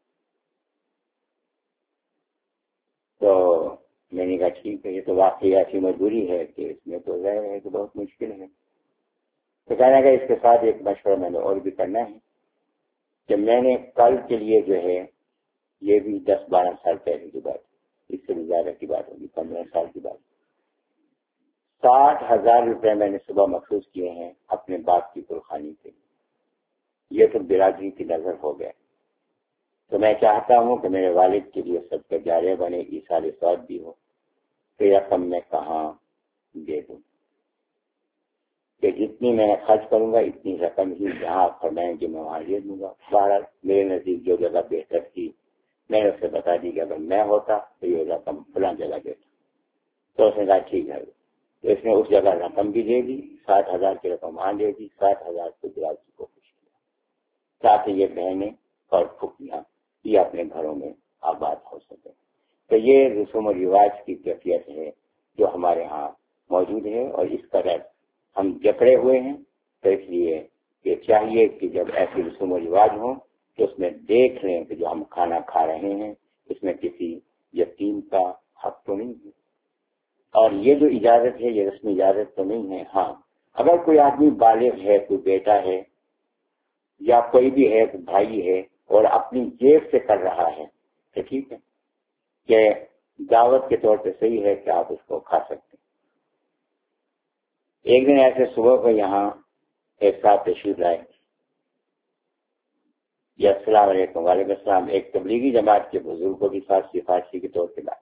تو میں نے کہا ٹھیک ہے، یہ تو واقعی ایسی مجبوری ہے کہ اس میں تو ظاہر ہے کہ بہت مشکل ہے۔ تو کہنا کہ اس کے ساتھ ایک مشورہ میں نے اور بھی کرنا ہے کہ میں نے کل کے لیے جو ہے، یہ بھی دس بارہ سال پہلے کی بات، اس سے بھی زیادہ کی بات ہوگی، پندرہ سال کی بات، ساٹھ ہزار روپے میں نے صبح مخصوص کیے ہیں اپنے باپ کی قربانی کے لیے۔ یہ تو برادری کی نظر ہو گیا، تو میں چاہتا ہوں کہ میرے والد کے لیے سب کا جاریہ بنے، ایصال ثواب بھی ہو، پھر رقم میں کہاں دے دوں کہ جتنی میں خرچ کروں گا اتنی رقم ہی جہاں فرمائیں کہ میں وہاں دے دوں گا۔ بہرحال میرے نزدیک جو جگہ بہتر تھی میں نے اسے بتا دی کہ اگر میں ہوتا تو یہ رقم فلاں جگہ دیتا، تو اس نے کہا ٹھیک ہے، تو اس نے اس جگہ رقم بھی دے دی، ساٹھ ہزار کی رقم وہاں دے دی، ساٹھ ہزار کو برادری کو خوش کیا تاکہ یہ بہنیں اور پھپھیاں یہ اپنے گھروں میں آباد ہو سکے۔ تو یہ رسوم و رواج کی کیفیت ہے جو ہمارے ہاں موجود ہے، اور اس قدر ہم جکڑے ہوئے ہیں، تو اس لیے یہ چاہیے کہ جب ایسی رسوم و رواج ہوں تو اس میں دیکھ لیں کہ جو ہم کھانا کھا رہے ہیں اس میں کسی یتیم کا حق تو نہیں ہے، اور یہ جو اجازت ہے یہ رسمی اجازت تو نہیں ہے۔ ہاں اگر کوئی آدمی بالغ ہے، کوئی بیٹا ہے یا کوئی بھی ہے، کوئی بھائی ہے اور اپنی جیب سے کر رہا ہے تو ٹھیک ہے کہ دعوت کے طور پہ صحیح ہے کہ آپ اس کو کھا سکتے ہیں۔ ایک دن ایسے صبح کو یہاں ایک ساتھ تشریف لائے، یا السلام علیکم، وعلیکم السلام، ایک تبلیغی جماعت کے بزرگوں کے ساتھ سفارشی کے طور پہ لائے،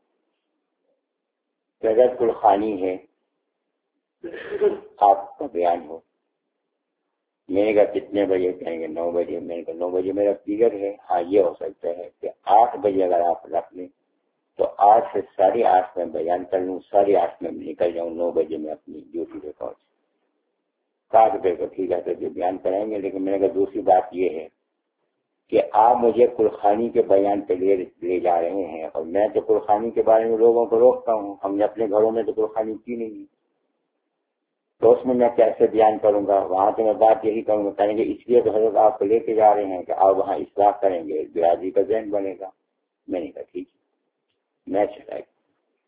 حضرت کلخانی ہے، آپ کا بیان ہو۔ میں نے کہا کتنے بجے؟ کہیں گے نو بجے۔ میں نے کہا نو بجے میرا فیگر ہے، ہاں یہ ہو سکتا ہے کہ آٹھ بجے اگر آپ رکھ لیں تو آٹھ سے ساڑھے آٹھ میں بیان کر لوں، ساڑھے آٹھ میں نکل جاؤں، نو بجے میں اپنی ڈیوٹی پہ پہنچ۔ کہا کہ پھر تو ٹھیک ہے، تو جو بیان کریں گے، لیکن میں نے کہا دوسری بات یہ ہے کہ آپ مجھے کلخانی کے بیان پہ لے لے جا رہے ہیں، اور میں تو کلخانی کے بارے میں لوگوں کو روکتا ہوں، ہم نے اپنے گھروں میں تو کلخانی کی نہیں، تو اس میں میں کیسے بیان کروں گا؟ وہاں تو میں بات یہی کروں گا، کہیں گے اس لیے تو حضرت آپ کو لے کے جا رہے ہیں کہ آپ وہاں اصلاح کریں گے، برادری کا ذہن بنے گا۔ میں نے کہا ٹھیک ہے، میں چلا گیا۔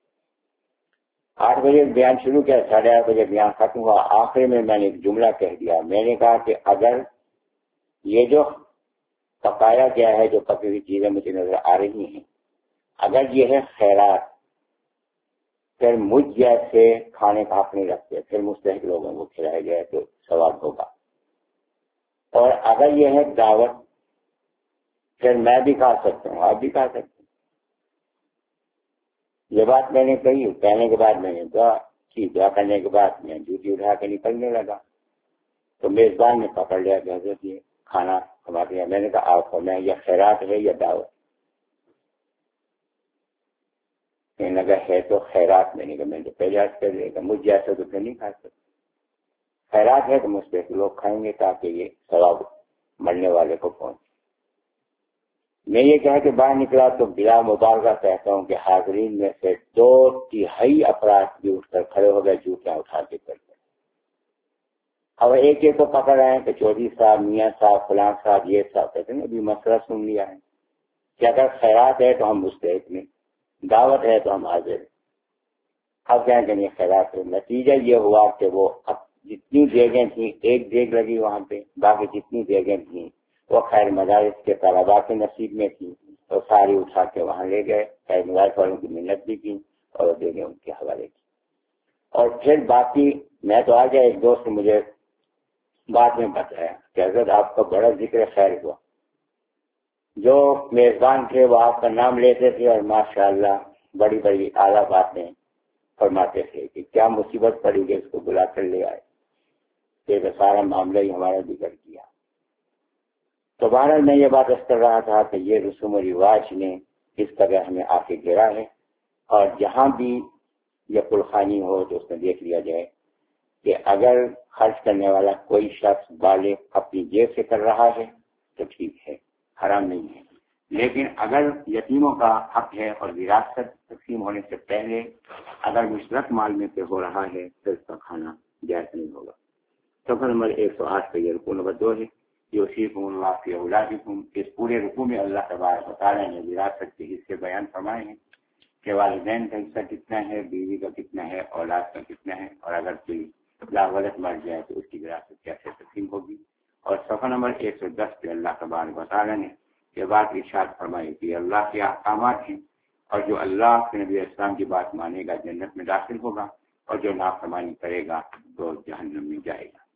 آٹھ بجے بیان شروع کیا، ساڑھے آٹھ بجے بیان ختم ہوا۔ آخر میں میں نے ایک جملہ کہہ دیا، میں نے کہا کہ اگر یہ جو پکایا گیا ہے، جو پکی ہوئی چیزیں مجھے نظر آ رہی ہیں، اگر یہ ہے خیرات، پھر مجھ جیسے کھانے کا حق نہیں رکھتے، پھر مستحق لوگوں کو کھلایا جائے تو ثواب ہوگا، اور اگر یہ ہے دعوت، پھر میں بھی کھا سکتا ہوں، آپ بھی کھا سکتے ہیں۔ یہ بات میں نے کہی، کہنے کے بعد میں نے دعا کی، دعا کرنے کے بعد میں جوتی اٹھا کے نکلنے لگا تو میزبان نے پکڑ لیا کہ حضرت یہ کھانا ہمارے یہاں۔ میں نے کہا آپ فرمائیں یہ خیرات ہے یا دعوت؟ کہنے لگا ہے تو خیرات۔ میں نے کہا میں نے پہلے عرض کر دیا کہ مجھ جیسے تو پھر نہیں کھا سکتے، خیرات ہے تو مجھ پہ لوگ کھائیں گے تاکہ یہ ثواب مرنے والے کو پہنچے۔ میں یہ کہا کہ باہر نکلا تو بلا مبالغہ کہتا ہوں کہ حاضرین میں سے دو تہائی افراد بھی اٹھ کر کھڑے ہو گئے جوتیاں اٹھا کے کر گئے۔ اب ایک ایک کو پکڑ آئے کہ چودھری صاحب، میاں صاحب، فلاں صاحب، یہ صاحب کہتے ہیں ابھی مسئلہ سن لیا ہے کہ اگر خیرات ہے تو ہم مستحق نہیں، دعوت ہے تو ہم حاضر ہیں۔ اب کیا کہ یہ خیرات ہے۔ نتیجہ یہ ہوا کہ وہ اب جتنی دیگیں تھیں، ایک دیگ لگی وہاں پہ، باقی جتنی دیگیں تھیں وہ خیر مدارس کے طلباء کے نصیب میں تھی تو ساری اٹھا کے وہاں لے گئے، خیر مدارس والوں کی محنت بھی کی اور دیگیں ان کے حوالے کی۔ اور پھر باقی میں تو آ گیا، ایک دوست نے مجھے بعد میں بتایا کہ حضرت آپ کا بڑا ذکر خیر ہوا، جو میزبان تھے وہ آپ کا نام لیتے تھے اور ماشاءاللہ بڑی بڑی اعلیٰ باتیں فرماتے تھے کہ کیا مصیبت پڑی کہ اس کو بلا کر لے آئے، کہ سارا معاملہ ہی ہمارا بگڑ گیا۔ تو بہرحال میں یہ بات کر رہا تھا کہ یہ رسوم و رواج نے اس طرح ہمیں آ کے گرا ہے، اور جہاں بھی یہ پلخانی ہو تو اس میں دیکھ لیا جائے کہ اگر خرچ کرنے والا کوئی شخص بالغ اپنی جیب سے کر رہا ہے تو ٹھیک ہے، حرام نہیں ہے، لیکن اگر یتیموں کا حق ہے اور وراثت تقسیم ہونے سے پہلے اگر مشترک مال میں پہ ہو رہا ہے تو اس کا کھانا جائز نہیں ہوگا۔ صفحہ نمبر ایک سو آٹھ پہ یہ رکوع نمبر دو ہے، یوصیکم اللہ فی اولادکم۔ اس پورے رکوع میں اللہ تبارک و تعالیٰ نے وراثت کے حصے بیان فرمائے ہیں کہ والدین کا حصہ کتنا ہے، بیوی کا کتنا ہے، اولاد کا کتنا ہے، اور اگر کوئی لاولد مر جائے تو اس کی وراثت کیسے تقسیم ہوگی۔ اور صفحہ نمبر ایک سو دس پہ اللہ تبارک و تعالیٰ نے یہ بات ارشاد فرمائی کہ اللہ کے احکامات ہیں، اور جو اللہ کے نبی اسلام کی بات مانے گا جنت میں داخل ہوگا، اور جو نافرمانی کرے گا تو جہنم میں جائے گا۔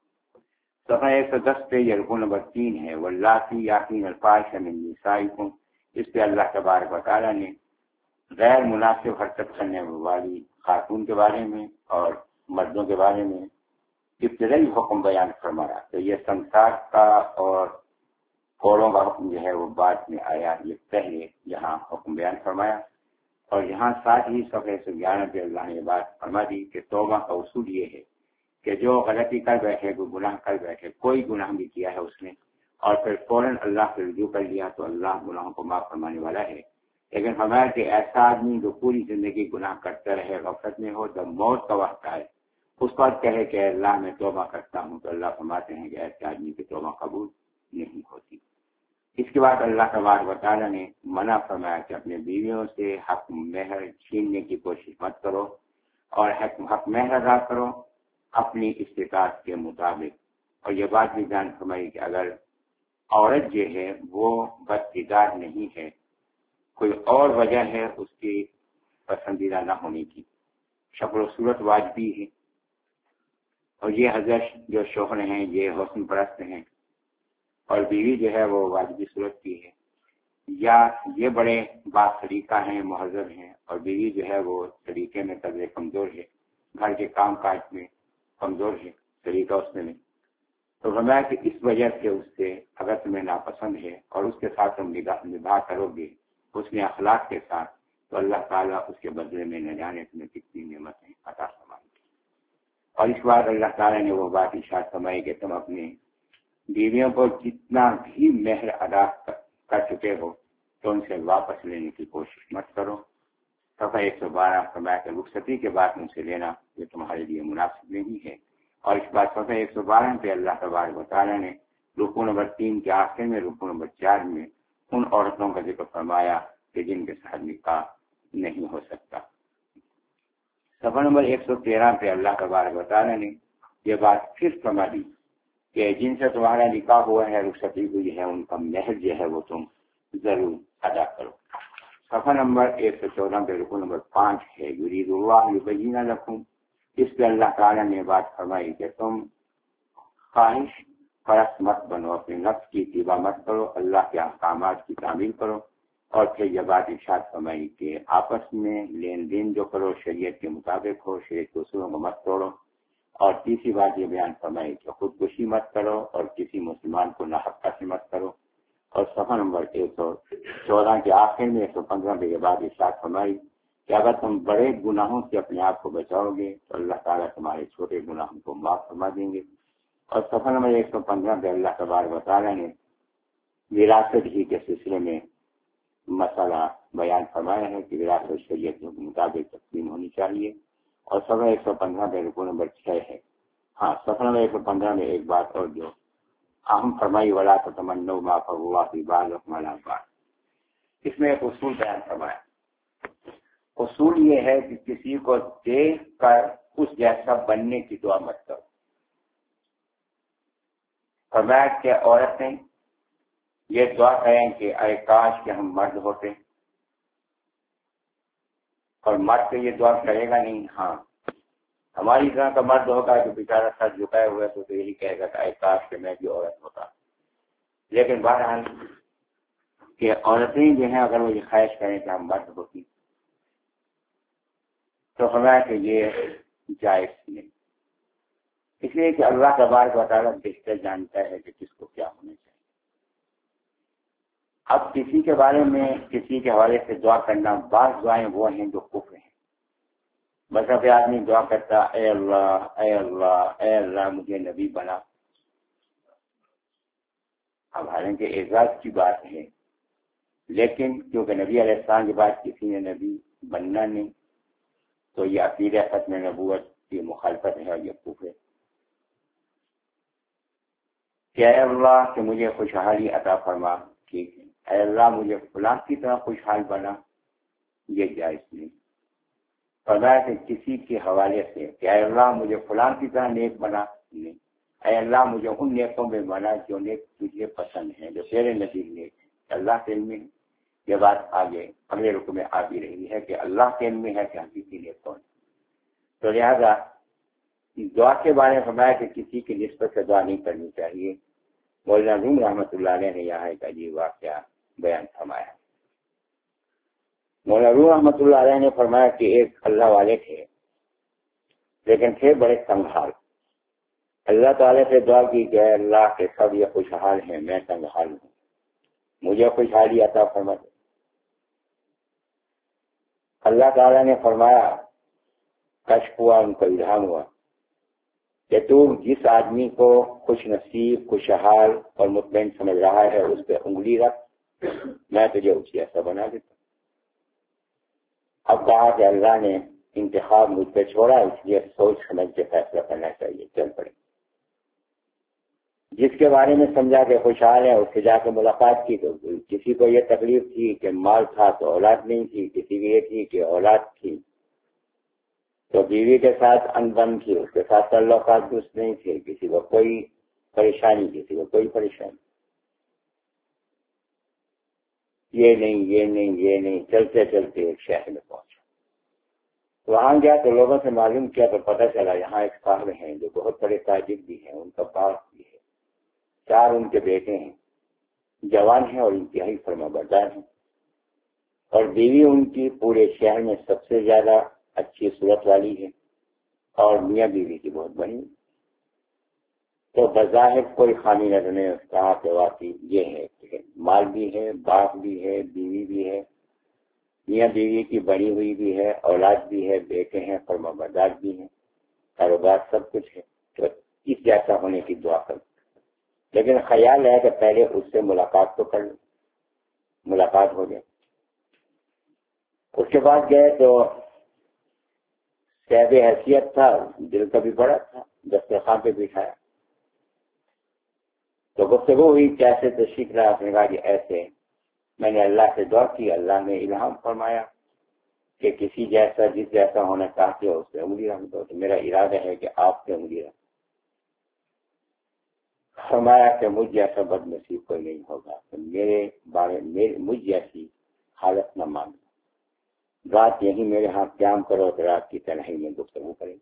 صفحہ ایک سو دس پہ یہ رکوع نمبر تین ہے، واللاتی یاتین الفاحشۃ من نسائکم۔ اس پہ اللہ تبارک و تعالیٰ نے غیر مناسب حرکت کرنے والی خاتون کے بارے میں اور مردوں کے بارے میں ابتدائی حکم بیان فرمایا۔ تو یہ سنسار کا اور کوڑوں کا حکم جو ہے وہ بعد میں آیا، یہ پہلے یہاں حکم بیان فرمایا۔ اور یہاں ساتھ ہی صفحہ ایک سو گیارہ پہ اللہ نے یہ بات فرما دی کہ توبہ کا اصول یہ ہے کہ جو غلطی کر بیٹھے، کوئی گناہ کر بیٹھے، کوئی گناہ بھی کیا ہے اس نے اور پھر فوراً اللہ سے رجوع کر لیا تو اللہ گناہوں کو معاف فرمانے والا ہے۔ لیکن ہمارا کہ ایسا آدمی جو پوری زندگی گناہ کرتا رہے، غفلت میں ہو، جب موت کا وقت آئے اس کو کہے کہ اللہ میں توبہ کرتا ہوں، تو اللہ فرماتے ہیں کہ ایسے آدمی کی توبہ قبول نہیں ہوتی۔ اس کے بعد اللہ تبارک و تعالیٰ نے منع فرمایا کہ اپنے بیویوں سے حق مہر چھیننے کی کوشش مت کرو، اور حق حق مہر ادا کرو اپنی استطاعت کے مطابق۔ اور یہ بات بھی بیان فرمائی کہ اگر عورت جو ہے وہ بدکردار نہیں ہے، کوئی اور وجہ ہے اس کی پسندیدہ نہ ہونے کی، شکل و صورت واجبی ہے، اور یہ حضرت جو شوہر ہیں یہ حسن پرست ہیں اور بیوی جو ہے وہ واجبی صورت کی ہے، یا یہ بڑے با سلیقہ ہیں، مہذب ہیں، اور بیوی جو ہے وہ طریقے میں قدرے کمزور ہے، گھر کے کام کاج میں کمزور ہے، طریقہ اس میں نہیں، تو فرمایا کہ اس وجہ سے اس سے اگر تمہیں ناپسند ہے اور اس کے ساتھ تم نبھا کرو گے اس نے اخلاق کے ساتھ، تو اللہ تعالیٰ اس کے بدلے میں نہ جانے تمہیں کتنی نعمتیں عطا فرمائیں گے۔ اور اس بار اللہ تعالیٰ نے وہ بات ارشاد فرمائی کہ تم اپنے بیویوں کو جتنا بھی مہر ادا کر چکے ہو تو ان سے واپس لینے کی کوشش مت کرو۔ صفحہ ایک سو بارہ فرمایا کہ رخصتی کے بعد ان سے لینا یہ تمہارے لیے مناسب نہیں ہے۔ اور اس بات صفحہ ایک سو بارہ پہ اللہ تبارک و تعالیٰ نے رکوع نمبر تین کے آخر میں رکوع نمبر چار میں ان عورتوں کا ذکر فرمایا کہ جن کے ساتھ نکاح نہیں ہو سکتا۔ صفحہ نمبر ایک سو تیرہ پہ اللہ تبارک و تعالیٰ نے یہ بات پھر فرما دی کہ جن سے تمہارا نکاح ہوا ہے، رخصتی ہوئی ہے، ان کا مہر جو ہے وہ تم ضرور ادا کرو۔ صفحہ نمبر ایک سو چودہ پہ رکوع نمبر پانچ ہے، یرید اللہ یبین لکم۔ اس پہ اللہ تعالیٰ نے بات فرمائی کہ تم خواہش پرست مت بنو، اپنے نفس کی اتباع مت کرو، اللہ کے احکامات کی تعمیل کرو، اور پھر یہ بات ارشاد فرمائی کہ آپس میں لین دین جو کرو شریعت کے مطابق ہو، شریعت کے اصولوں کو مت توڑو، اور تیسری بات یہ بیان فرمائی کہ خودکشی مت کرو اور کسی مسلمان کو ناحق سے مت کرو، اور صفحہ نمبر ایک سو چودہ کے آخر میں ایک سو پندرہ کے بعد ارشاد فرمائی کہ اگر تم بڑے گناہوں سے اپنے آپ کو بچاؤ گے تو اللہ تعالیٰ تمہارے چھوٹے گناہوں کو معاف فرما دیں گے۔ اور صفحہ نمبر ایک سو پندرہ پہ اللہ تبارک و تعالیٰ نے وراثت ہی کے سلسلے میں مسئلہ بیان فرمایا ہے کہ وراثت شریعت کے مطابق تقسیم ہونی چاہیے، اور صفحہ ایک سو پندرہ پہ رکوع نمبر چھ ہے۔ ہاں صفحہ نمبر ایک سو پندرہ میں ایک بات اور جو اہم فرمائی ولا تتمنوا ما فضل اللہ فی بعضکم علی بعض، اس میں ایک اصول بیان فرمایا۔ اصول یہ ہے کہ کسی کو دیکھ کر اس جیسا بننے کی دعا مت کرو۔ فرمایا کہ عورتیں یہ دعا کریں کہ اے کاش کہ ہم مرد ہوتے، اور مرد تو یہ دعا کرے گا نہیں، ہاں ہماری طرح کا مرد ہوگا جو بیچارہ سر جھکائے ہوئے تو تو یہی کہے گا کہ اے کاش کہ میں بھی عورت ہوتا۔ لیکن بہرحال کہ عورتیں جو ہیں اگر وہ یہ خواہش کریں کہ ہم مرد ہوتی تو فرمایا کہ یہ جائز نہیں، اس لیے کہ اللہ تبارک و تعالیٰ بہتر جانتا ہے کہ کس کو کیا ہونا چاہیے۔ اب کسی کے بارے میں کسی کے حوالے سے دعا کرنا، بعض دعائیں وہ ہیں جو کفر ہیں۔ مطلب آدمی دعا کرتا اے اللہ اے اللہ اے اللہ مجھے نبی بنا، اب حالانکہ اعزاز کی بات ہے، لیکن کیونکہ نبی علیہ السلام کے بعد کسی نے نبی بننا نہیں تو یہ عقیدہ ختم نبوت کی مخالفت ہے اور یہ کفر ہے۔ کہ اے اللہ کہ مجھے خوشحالی عطا فرما، ٹھیک ہے، اے اللہ مجھے فلاں کی طرح خوشحال بنا، یہ جائز نہیں۔ فرمایا کہ کسی کے حوالے سے کہ اے اللہ مجھے فلاں کی طرح نیک بنا، نہیں، اے اللہ مجھے ان نیکوں میں بنا جو نیک تجھے پسند ہیں، جو تیرے نزدیک نیک ہے۔ اللہ کے علم میں یہ بات آگے اگلے رکوع میں آ بھی رہی ہے کہ اللہ کے علم میں ہے کہ حقیقی نیک کون، تو لہذا دعا کے بارے میں فرمایا کہ کسی کی نسبت سے دعا نہیں کرنی چاہیے۔ مولانا روم رحمۃ اللہ علیہ نے یہاں ایک عجیب واقعہ بیان فرمایا۔ مولانا روم رحمۃ اللہ علیہ نے فرمایا کہ ایک اللہ والے تھے لیکن تھے بڑے تنگ حال۔ اللہ تعالیٰ سے دعا کی کہ اے اللہ کے سب یہ خوشحال ہیں، میں تنگ حال ہوں، مجھے خوشحالی عطا فرما دے۔ اللہ تعالیٰ نے فرمایا، کشف ہوا، ان کو الہام ہوا کہ تو جس آدمی کو خوش نصیب خوشحال اور مطمئن سمجھ رہا ہے اس پہ انگلی رکھ، میں تجھے اس جیسا بنا دیتا۔ اب کہا کہ اللہ نے انتخاب مجھ پہ چھوڑا، اس لیے سوچ سمجھ کے فیصلہ کرنا چاہیے، چل پڑے۔ جس کے بارے میں سمجھا کہ خوشحال ہے اس سے جا کے ملاقات کی تو کسی کو یہ تکلیف تھی کہ مال تھا تو اولاد نہیں تھی، کسی کی یہ تھی کہ اولاد تھی، تو بیوی کے ساتھ انبن تھی، اس کے ساتھ تعلقات درست نہیں تھے، کسی کو کوئی پریشانی، کسی کو کوئی پریشانی، یہ نہیں یہ نہیں یہ نہیں، چلتے چلتے ایک شہر میں پہنچا۔ وہاں گیا تو لوگوں سے معلوم کیا تو پتہ چلا یہاں ایک صاحب ہیں جو بہت بڑے تاجر بھی ہیں، ان کا باغ بھی ہے، چار ان کے بیٹے ہیں، جوان ہیں اور انتہائی فرما بردار ہیں، اور بیوی ان کی پورے شہر میں سب سے زیادہ اچھی صورت والی ہے، اور میاں بیوی کی بہت بڑی، تو بظاہر کوئی خامی نظر نہیں، کہا کہ واقعی یہ ہے کہ مال بھی ہے، باغ بھی ہے، بیوی بھی ہے، میاں بیوی کی بڑی ہوئی بھی ہے، اولاد بھی ہے، بیٹے ہیں، فرما بردار بھی ہیں، کاروبار سب کچھ ہے، تو اس جیسا ہونے کی دعا کر، لیکن خیال ہے کہ پہلے اس سے ملاقات تو کر لیں۔ ملاقات ہو گئی، اس کے بعد گئے تو صاحب حیثیت تھا، دل کا بھی بڑا تھا، دسترخوان پہ بٹھایا تو گفتگو ہوئی، کیسے تشریف رہا، آپ نے کہا کہ ایسے میں نے اللہ سے دعا کی، اللہ نے الہام فرمایا کہ کسی جیسا جس جیسا ہونا چاہتے ہو اس پہ انگلی رکھ دو، تو میرا ارادہ ہے کہ آپ پہ انگلی رکھ۔ فرمایا کہ مجھ جیسا بد نصیب کوئی نہیں ہوگا، تو میرے بارے میں مجھ جیسی حالت نہ مانگو، رات یہیں میرے ہاں قیام کرو تو رات کی تنہائی میں گفتگو کریں۔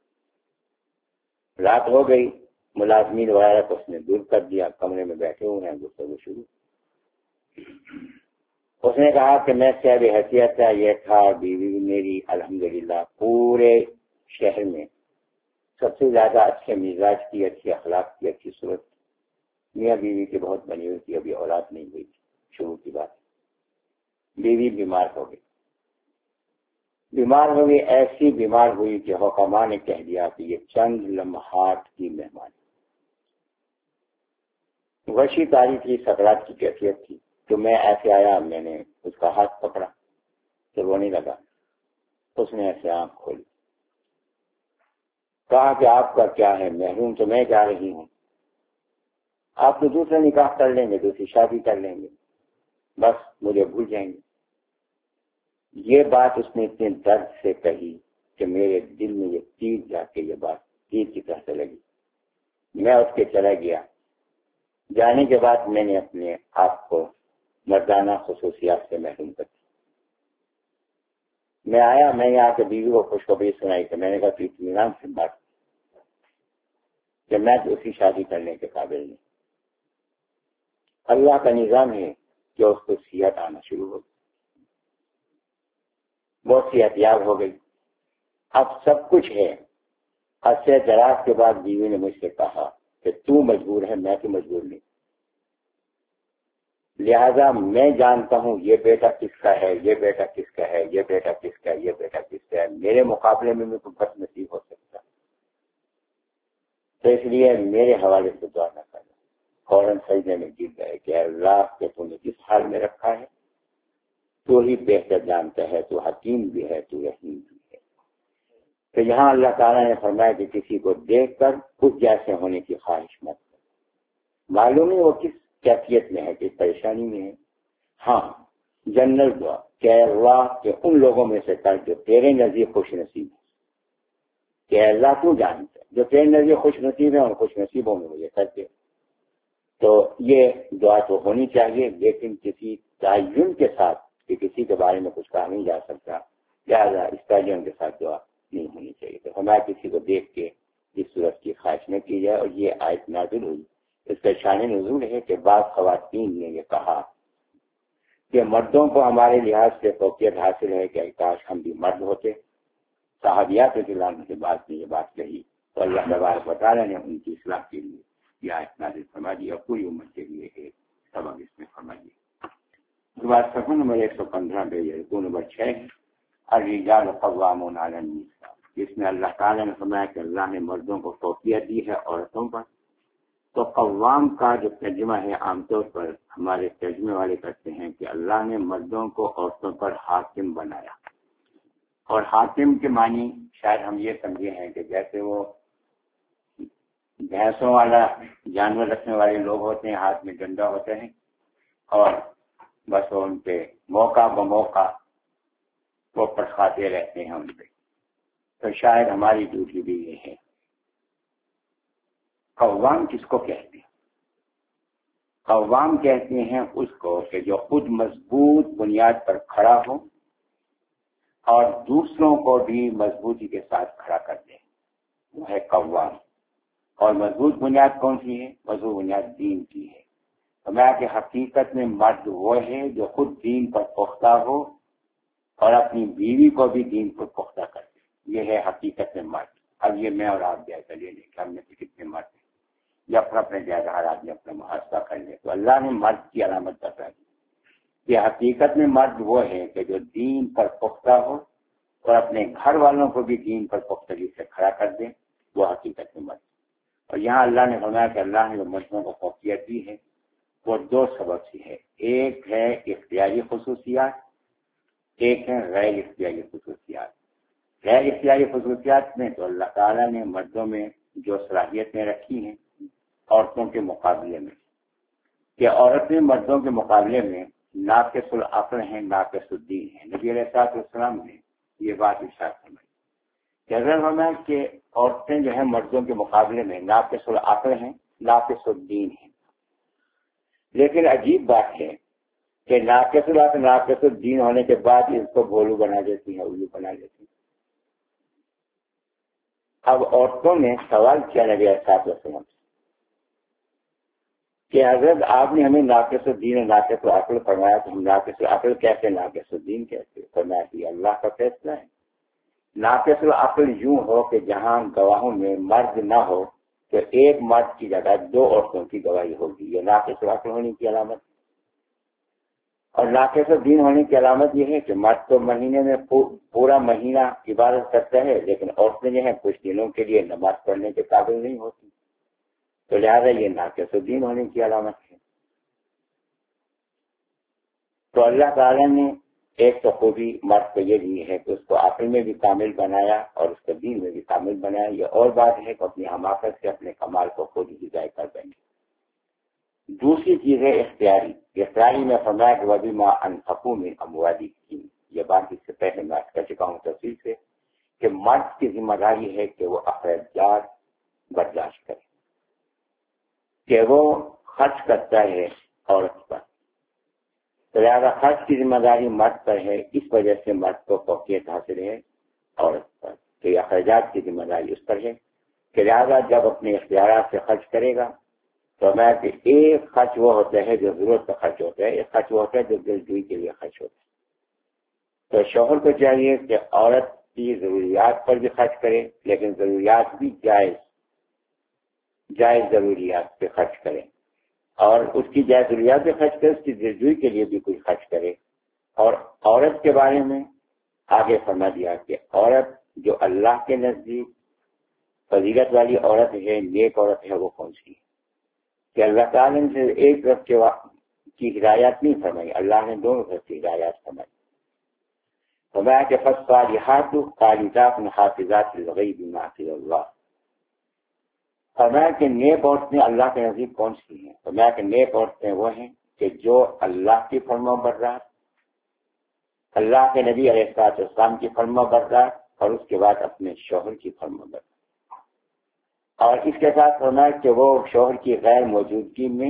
رات ہو گئی، ملازمین وغیرہ کو اس نے دور کر دیا، کمرے میں بیٹھے ہوئے ہیں، گفتگو شروع۔ اس نے کہا کہ میں صاحب حیثیت کا یہ تھا، بیوی میری الحمدللہ پورے شہر میں سب سے زیادہ اچھے مزاج کی، اچھی اخلاق کی، اچھی صورت، میاں بیوی کی بہت بنی ہوئی تھی، ابھی اولاد نہیں ہوئی تھی، شروع کی بات۔ بیوی بیمار ہو گئی، بیمار ہو گئی ایسی بیمار ہوئی کہ حکما نے کہہ دیا کہ یہ چند لمحات کی مہمان، وشی تاری تھی، سکرات کی کیفیت تھی۔ تو میں ایسے آیا، میں نے اس کا ہاتھ پکڑا تو رونے لگا، اس نے ایسے آنکھ کھولی، کہا کہ آپ کا کیا ہے، محروم تو میں جا رہی ہوں، آپ تو دوسرا نکاح کر لیں گے، دوسری شادی کر لیں گے، بس مجھے بھول جائیں گے۔ یہ بات اس نے اتنے درد سے کہی کہ میرے دل میں یہ تیر جا کے یہ بات تیر کی طرح سے لگی۔ میں اٹھ کے چلا گیا، جانے کے بعد میں نے اپنے آپ کو مردانہ خصوصیات سے محروم کر دیا۔ میں آیا، میں نے آ کے بیوی کو خوشخبری سنائی کہ میں نے کہا تو اطمینان سے بات کہ میں دوسری شادی کرنے کے قابل نہیں۔ اللہ کا نظام ہے کہ اس کو صحت آنا شروع ہو گئی، بہت صحت یاب ہو گئی، اب سب کچھ ہے۔ عرصے دراز کے بعد بیوی نے مجھ سے کہا کہ تو مجبور ہے، میں تو مجبور نہیں، لہذا میں جانتا ہوں یہ بیٹا کس کا ہے، یہ بیٹا کس کا ہے، یہ بیٹا کس کا ہے، یہ بیٹا کس کا ہے، میرے مقابلے میں تو بد نصیب ہو سکتا، تو اس لیے میرے حوالے سے دعا نہ کرنا۔ فوراً سجدے میں گر گئے کہ اللہ کہ تو نے کس حال میں رکھا ہے، تو ہی بہتر جانتا ہے، تو حکیم بھی ہے، تو رحیم بھی ہے۔ تو یہاں اللہ تعالیٰ نے فرمایا کہ کسی کو دیکھ کر خود جیسے ہونے کی خواہش مت کر، معلوم نہیں وہ کس کیفیت میں ہے، کس پریشانی میں ہے۔ ہاں جنرل دعا کہ اللہ کہ ان لوگوں میں سے کر جو تیرے نزدیک خوش نصیب ہے، کہ اللہ تو جانتا ہے جو تیرے نزدیک خوش نصیب ہے، اور خوش نصیبوں میں مجھے کر دے۔ تو یہ دعا تو ہونی چاہیے، لیکن کسی تعین کے ساتھ کہ کسی کے بارے میں کچھ کہا نہیں جا سکتا، لہٰذا اس تعین کے ساتھ دعا نہیں ہونی چاہیے۔ تو ہمارا کسی کو دیکھ کے اس صورت کی خواہش نہ کی جائے۔ اور یہ آیت نازل ہوئی، اس کا شان نزول ہے کہ بعض خواتین نے یہ کہا کہ مردوں کو ہمارے لحاظ سے فوقیت حاصل ہے کہ کاش ہم بھی مرد ہوتے۔ صحابیات رضی اللہ عنہ کے بعد میں یہ بات کہی تو اللہ تبارک و تعالیٰ نے ان کی اصلاح کے لیے یہ آیت نازل فرما دی، اور پوری امت کے لیے ایک سبق اس میں فرما دیا۔ دوبارہ سکون نمبر ایک سو پندرہ پہ یہ رکوع نمبر چھ ہے، الرجال قوامون علی النساء، جس میں اللہ تعالیٰ نے فرمایا کہ اللہ نے مردوں کو فوقیت دی ہے عورتوں پر۔ تو قوام کا جو ترجمہ ہے عام طور پر ہمارے ترجمے والے کرتے ہیں کہ اللہ نے مردوں کو عورتوں پر حاکم بنایا، اور حاکم کے معنی شاید ہم یہ سمجھے ہیں کہ جیسے وہ بھینسوں والا جانور رکھنے والے لوگ ہوتے ہیں، ہاتھ میں ڈنڈا ہوتا ہے اور بس وہ ان پہ موقع بموقع وہ پٹخاتے رہتے ہیں ان پہ، تو شاید ہماری ڈیوٹی بھی یہ ہے۔ قوام کس کو کہتے ہیں؟ قوام کہتے ہیں اس کو کہ جو خود مضبوط بنیاد پر کھڑا ہو اور دوسروں کو بھی مضبوطی کے ساتھ کھڑا کر دے، وہ ہے قوام۔ اور مضبوط بنیاد کون سی ہے؟ مضبوط بنیاد دین کی ہے۔ فرمایا کہ حقیقت میں مرد وہ ہے جو خود دین پر پختہ ہو اور اپنی بیوی کو بھی دین پر پختہ کر دے، یہ ہے حقیقت میں مرد۔ اب یہ میں اور آپ جائزہ لے لیں کہ ہم میں سے کتنے مرد ہیں، یا اپنا اپنے جائزہ ہر آدمی اپنا محاسبہ کر لے۔ تو اللہ نے مرد کی علامت بتا دی کہ حقیقت میں مرد وہ ہے کہ جو دین پر پختہ ہو اور اپنے گھر والوں کو بھی دین پر پختگی سے کھڑا کر دے، وہ حقیقت میں مرد۔ اور یہاں اللہ نے فرمایا کہ اللہ نے جو مردوں کو فوقیت دی ہے وہ دو سبب سے ہے، ایک ہے اختیاری خصوصیات، ایک ہے غیر اختیاری خصوصیات۔ غیر اختیاری خصوصیات میں تو اللہ تعالیٰ نے مردوں میں جو صلاحیتیں رکھی ہیں عورتوں کے مقابلے میں، کہ عورتیں مردوں کے مقابلے میں ناقص العقل ہیں، ناقص الدین ہیں۔ نبی علیہ الصلوۃ والسلام نے یہ بات ارشاد فرمائی کہ اگر فرمایا کہ عورتیں جو ہیں مردوں کے مقابلے میں ناقص العقل ہیں، ناقص الدین ہیں، لیکن عجیب بات ہے کہ ناقص العقل ناقص الدین ہونے کے بعد اس کو بھولو بنا دیتی ہیں، الو بنا دیتی ہیں۔ اب عورتوں نے سوال کیا نبی علیہ الصلوۃ والسلام سے کہ حضرت آپ نے ہمیں ناقص الدین اور ناقص العقل فرمایا، تو ہم ناقص العقل کہتے ہیں، ناقص الدین کہتے ہیں؟ فرمایا کہ اللہ کا فیصلہ ہے۔ ناقص العقل یوں ہو کہ جہاں گواہوں میں مرد نہ ہو تو ایک مرد کی جگہ دو عورتوں کی گواہی ہوگی، یہ ناقص العقل ہونے کی علامت ہے۔ اور ناقص الدین ہونے کی علامت یہ ہے کہ مرد تو مہینے میں پورا مہینہ عبادت کرتا ہے، لیکن عورتیں جو ہیں کچھ دنوں کے لیے نماز پڑھنے کے قابل نہیں ہوتی، تو لہٰذا یہ ناقص الدین ہونے کی علامت ہے۔ تو اللہ تعالیٰ نے ایک تو خوبی مرد کو یہ دی ہے کہ اس کو عقل میں بھی کامل بنایا اور اس کو دین میں بھی کامل بنایا۔ یہ اور بات ہے کہ اپنی حماقت سے اپنے کمال کو خود ہی ضائع کر دیں گے۔ دوسری چیز ہے اختیاری۔ اختیاری میں فرمایا کہ وبما انفقوا من اموالهم، یہ بات اس سے پہلے میں کر چکا ہوں تفصیل سے کہ مرد کی ذمہ داری ہے کہ وہ اخراجات برداشت کرے، کہ وہ خرچ کرتا ہے عورت پر، تو لہٰذا خرچ کی ذمہ داری مرد پر ہے، اس وجہ سے مرد کو فوقیت حاصل ہے عورت پر، تو یہ اخراجات کی ذمہ داری اس پر ہے کہ لہٰذا جب اپنے اختیارات سے خرچ کرے گا تو میں کہ ایک خرچ وہ ہوتا ہے جو ضرورت کا خرچ ہوتا ہے، ایک خرچ وہ ہوتا ہے جو دل جوئی کے لیے خرچ ہوتا ہے۔ تو شوہر کو چاہیے کہ عورت کی ضروریات پر بھی خرچ کرے، لیکن ضروریات بھی جائز جائز ضروریات پہ خرچ کرے، اور اس کی جائز ضروریات پہ خرچ کرے، اس کی دل جوئی کے لیے بھی کچھ خرچ کرے۔ اور عورت کے بارے میں آگے فرما دیا کہ عورت جو اللہ کے نزدیک فضیلت والی عورت ہے، نیک عورت ہے، وہ کون سی ہے؟ کہ اللہ تعالیٰ نے صرف ایک طرف کی ہدایات نہیں فرمائی، اللہ نے دونوں طرف کی ہدایات فرمائی۔ فرمایا کہ فالصالحات قانتات حافظات للغیب بما حفظ اللہ۔ فرمایا کہ نیک عورتیں اللہ کے نزدیک کون سی ہیں؟ فرمایا کہ نیک عورتیں وہ ہیں کہ جو اللہ کی فرما بردار، اللہ کے نبی علیہ الصلوۃ والسلام کی فرما بردار، اور اس کے بعد اپنے شوہر کی فرما بردار، اور اس کے ساتھ فرمایا کہ وہ شوہر کی غیر موجودگی میں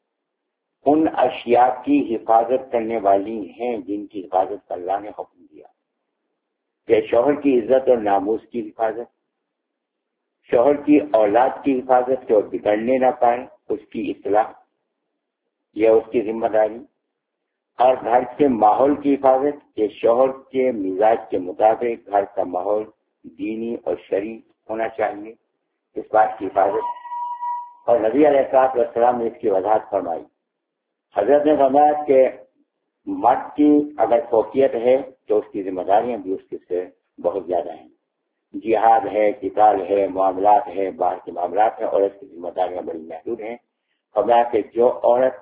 ان اشیاء کی حفاظت کرنے والی ہیں جن کی حفاظت اللہ نے حکم دیا، کہ شوہر کی عزت اور ناموس کی حفاظت، شوہر کی اولاد کی حفاظت کہ وہ بگڑنے نہ پائے، اس کی اصلاح یہ اس کی ذمہ داری، اور گھر کے ماحول کی حفاظت کہ شوہر کے مزاج کے مطابق گھر کا ماحول دینی اور شرعی ہونا چاہیے، اس بات کی حفاظت۔ اور نبی علیہ الصلوۃ والسلام نے اس کی وضاحت فرمائی۔ حضرت نے فرمایا کہ مرد کی اگر فوقیت ہے تو اس کی ذمہ داریاں بھی اس کی سے بہت زیادہ ہیں، جہاد ہے، قتال ہے، معاملات ہے، باہر کے معاملات ہیں، اور اس کی ذمہ داریاں بڑی محدود ہیں۔ فرمایا کہ جو عورت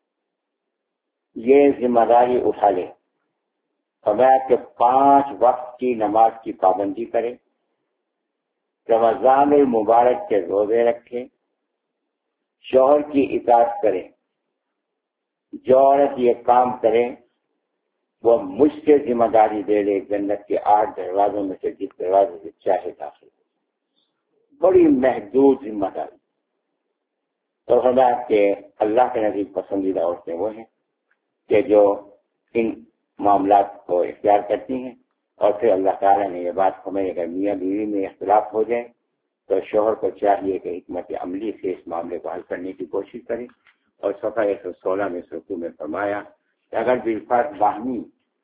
یہ ذمہ داری اٹھا لے، فرمایا کہ پانچ وقت کی نماز کی پابندی کرے، رمضان المبارک کے روزے رکھے، شوہر کی اطاعت کرے، جو عورت یہ کام کرے وہ مجھ سے ذمہ داری دے لے جنت کے آٹھ دروازوں میں سے جس دروازے سے چاہے داخل ہو، بڑی محدود ذمہ داری۔ تو فرمایا کہ اللہ کے نزدیک پسندیدہ عورتیں وہ ہیں کہ جو ان معاملات کو اختیار کرتی ہیں۔ اور پھر اللہ تعالیٰ نے یہ بات فرمائی اگر میاں بیوی میں اختلاف ہو جائے تو شوہر کو چاہیے کہ حکمت عملی سے اس معاملے کو حل کرنے کی کوشش کرے۔ اور صفحہ ایک سو سولہ میں رکوع میں فرمایا کہ اگر بالفرض باہمی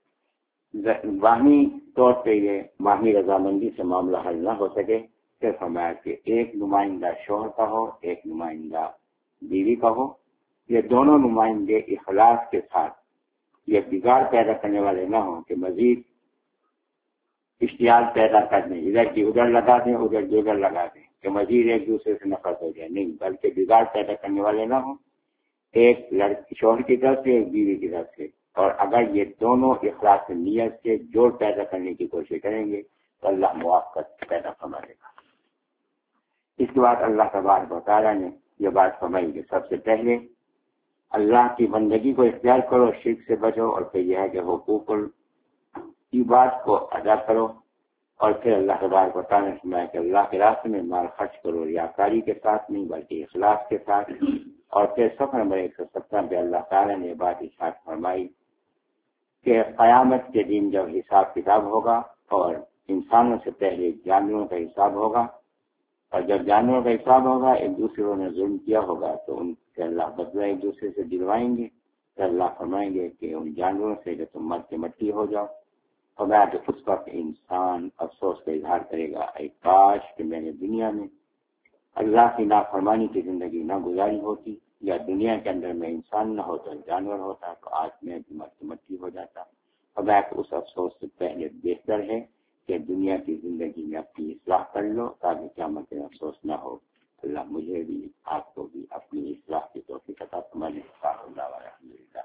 باہمی طور پہ یہ باہمی رضامندی سے معاملہ حل نہ ہو سکے پھر فرمایا کہ ایک نمائندہ شوہر کا ہو، ایک نمائندہ بیوی کا ہو، یہ دونوں نمائندے اخلاص کے ساتھ یہ بگاڑ پیدا کرنے والے نہ ہوں کہ مزید اشتعال پیدا کرنے، ادھر کی ادھر لگا دیں، ادھر کی ادھر لگا دیں کہ مزید ایک دوسرے سے نفرت ہو جائے، نہیں، بلکہ بگاڑ پیدا کرنے والے نہ ہوں، ایک لڑکی شوہر کی طرف سے، ایک بیوی کی طرف سے۔ اور اگر یہ دونوں اخلاص نیت سے جوڑ پیدا کرنے کی کوشش کریں گے تو اللہ موافقت پیدا فرما دے گا۔ اس کے بعد اللہ تبارک و تعالیٰ نے یہ بات فرمائی کہ سب سے پہلے اللہ کی بندگی کو اختیار کرو، شرک سے بچو، اور پھر یہ ہے کہ حقوق العباد کو ادا کرو، اور پھر اللہ تبارک و تعالیٰ نے فرمایا کہ اللہ کے راستے میں مال خرچ کرو، ریاکاری کے ساتھ نہیں بلکہ اخلاص کے ساتھ۔ اور پھر صفحہ نمبر ایک سو سترہ پہ اللہ تعالیٰ نے یہ بات ارشاد فرمائی کہ قیامت کے دن جب حساب کتاب ہوگا اور انسانوں سے پہلے جانوروں کا حساب ہوگا اور جب جانوروں کا حساب ہوگا، ایک دوسروں نے ظلم کیا ہوگا تو ان سے اللہ بدلہ ایک دوسرے سے دلوائیں گے، تو اللہ فرمائیں گے کہ ان جانوروں سے کہ تم مر کے مٹی ہو جاؤ۔ اور اس وقت انسان افسوس کا اظہار کرے گا، اے کاش کہ میں نے دنیا میں اللہ کی نافرمانی کی زندگی نہ گزاری ہوتی، یا دنیا کے اندر میں انسان نہ ہوتا جانور ہوتا، تو آج میں بھی مر کے مٹی ہو جاتا۔ اور اس افسوس سے پہلے بہتر ہے کہ دنیا کی زندگی میں اپنی اصلاح کر لو تاکہ قیامت میں افسوس نہ ہو۔ اللہ مجھے بھی آپ کو بھی اپنی اصلاح کی توفیق عطا فرمائے۔ الحمدللہ۔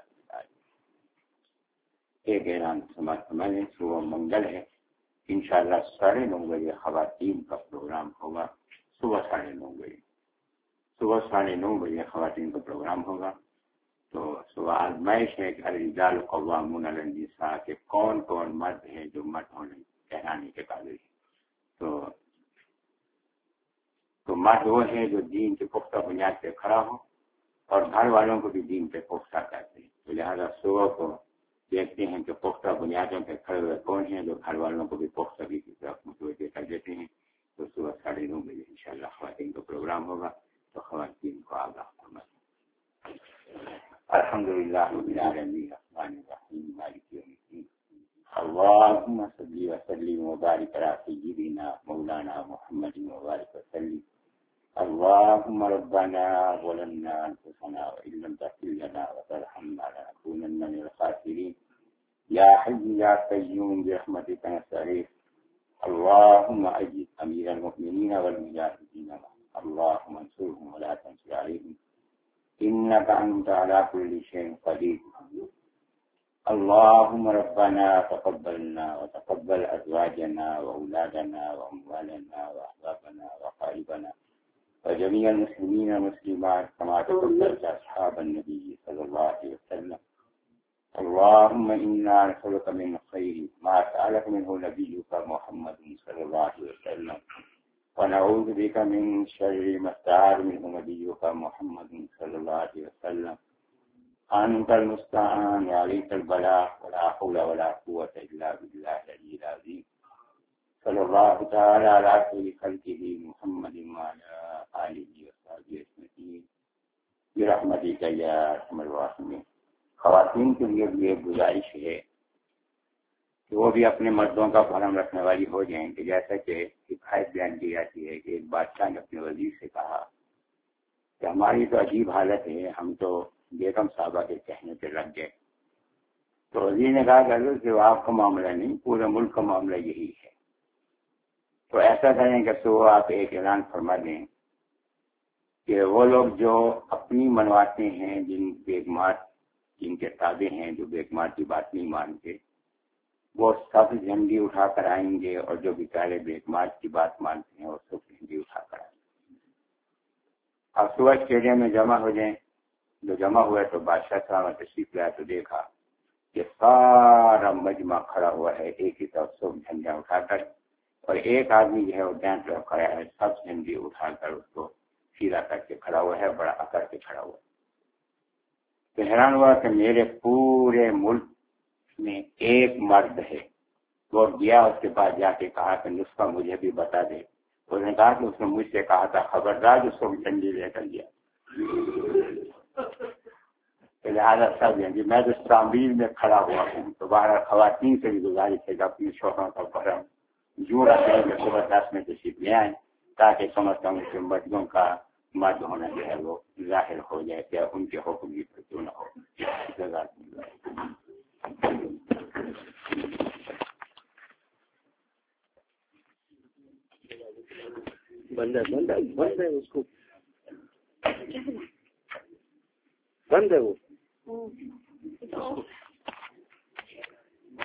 ایک اعلان سماعت فرمائے، صبح منگل ہے، انشاءاللہ ساڑھے نو بجے خواتین کا پروگرام ہوگا۔ صبح ساڑھے نو بجے صبح ساڑھے نو بجے خواتین کا پروگرام ہوگا۔ تو صبح آزمائش ہے کہ الرجال قوامون علی النساء کہ کون کون مرد ہے جو مرد ہونے کہلانے کے قابل ہے۔ تو تو مرد وہ ہے جو دین کی پختہ بنیاد پہ کھڑا ہو اور گھر والوں کو بھی دین پہ پختہ کرتے ہیں۔ تو لہٰذا صبح کو دیکھتے ہیں کہ پختہ بنیادوں پہ کھڑے ہوئے کون ہیں جو گھر والوں کو بھی پختگی کی طرف متوجہ کر دیتے ہیں۔ تو صبح ساڑھے نو بجے انشاءاللہ خواتین کا پروگرام ہوگا، تو خواتین کو آگاہ فرمائیں۔ الحمدللہ رب العالمین الرحمن الرحیم مالک یوم الدین اللہم صلی وسلم وبارک علی سیدنا مولانا محمد وبارک وسلم اللہم ربنا ظلمنا انفسنا وان لم تغفر لنا وترحمنا لنکونن من الخاسرین یا حی یا قیوم برحمتک نستغیث اللہم اجز امیر المؤمنین والمجاہدین اللہم انصرهم ولا تنصر علیہم انك انت على كل شيء قدير اللهم ربنا تقبلنا وتقبل ازواجنا واولادنا واموالنا واحبابنا وقاربنا وجميع المسلمين والمسلمات كما تقبلت اصحاب النبي صلى الله عليه وسلم اللهم انا نسألك من خير ما سألك منه نبيك محمد صلى الله عليه وسلم ونعوذ بك من شر ما استعاذ منه نبيك محمد صلى الله عليه وسلم أنت المستعان وعليك البلاغ ولا حول ولا قوة إلا بالله العلي العظيم صلى الله تعالى على خير خلقه محمد وعلى آله وصحبه أجمعين برحمتك يا أرحم الراحمين۔ خواتین کے لیے بھی ایک گزارش ہے کہ وہ بھی اپنے مردوں کا بھرم رکھنے والی ہو جائیں کہ جیسا کہ حکایت بیان کی جاتی ہے کہ ایک بادشاہ نے اپنے وزیر سے کہا کہ ہماری تو عجیب حالت ہے، ہم تو بیگم صاحبہ کے کہنے پہ لگ گئے۔ تو وزیر نے کہا کہ کہ وہ آپ کا معاملہ نہیں، پورے ملک کا معاملہ یہی ہے۔ تو ایسا کریں کہ تو آپ ایک اعلان فرما دیں کہ وہ لوگ جو اپنی منواتے ہیں، جن بیگمات جن کے تابع ہیں، جو بیگمات کی بات نہیں مانتے، وہ سب جھنڈی اٹھا کر آئیں گے، اور جو بیچارے بیگمات کی بات مانتے ہیں وہ سب جھنڈی اٹھا کر آئیں گے۔ اب صبح اسٹیڈیم میں جمع ہو جائیں۔ جو جمع ہوئے تو بادشاہ صاحب تشریف لائے تو دیکھا کہ سارا مجمع کھڑا ہوا ہے ایک ہی طرف سب جھنڈیاں اٹھا کر، اور ایک آدمی جو ہے وہ دائیں طرف کھڑا ہے، سب جھنڈی اٹھا کر اس کو سیدھا کر کے کھڑا ہوا ہے، بڑا اکڑ کے کھڑا ہوا ہے۔ تو حیران ہوا کہ میرے پورے ملک میں ایک مرد ہے۔ وہ گیا اس کے پاس جا کے کہا کہ نسخہ مجھے بھی بتا دے۔ اس نے کہا کہ اس نے مجھ سے کہا تھا خبردار اس کو جھنڈی لے کر گیا۔ لہٰذا سب جی میں تو تعمیر میں کھڑا ہوا ہوں، تو باہر خواتین سے بھی گزارش ہے کہ اپنی شوہروں کا بھرم یوں رکھیں کہ صبح دس میں تشریف لے آئیں تاکہ کم از کم کے مردوں کا مرد ہونا جو ہے وہ ظاہر ہو جائے کہ ان کے حکم کی کیوں نہ ہو۔ بند ہے بند ہے بند ہے اس کو بند ہے وہ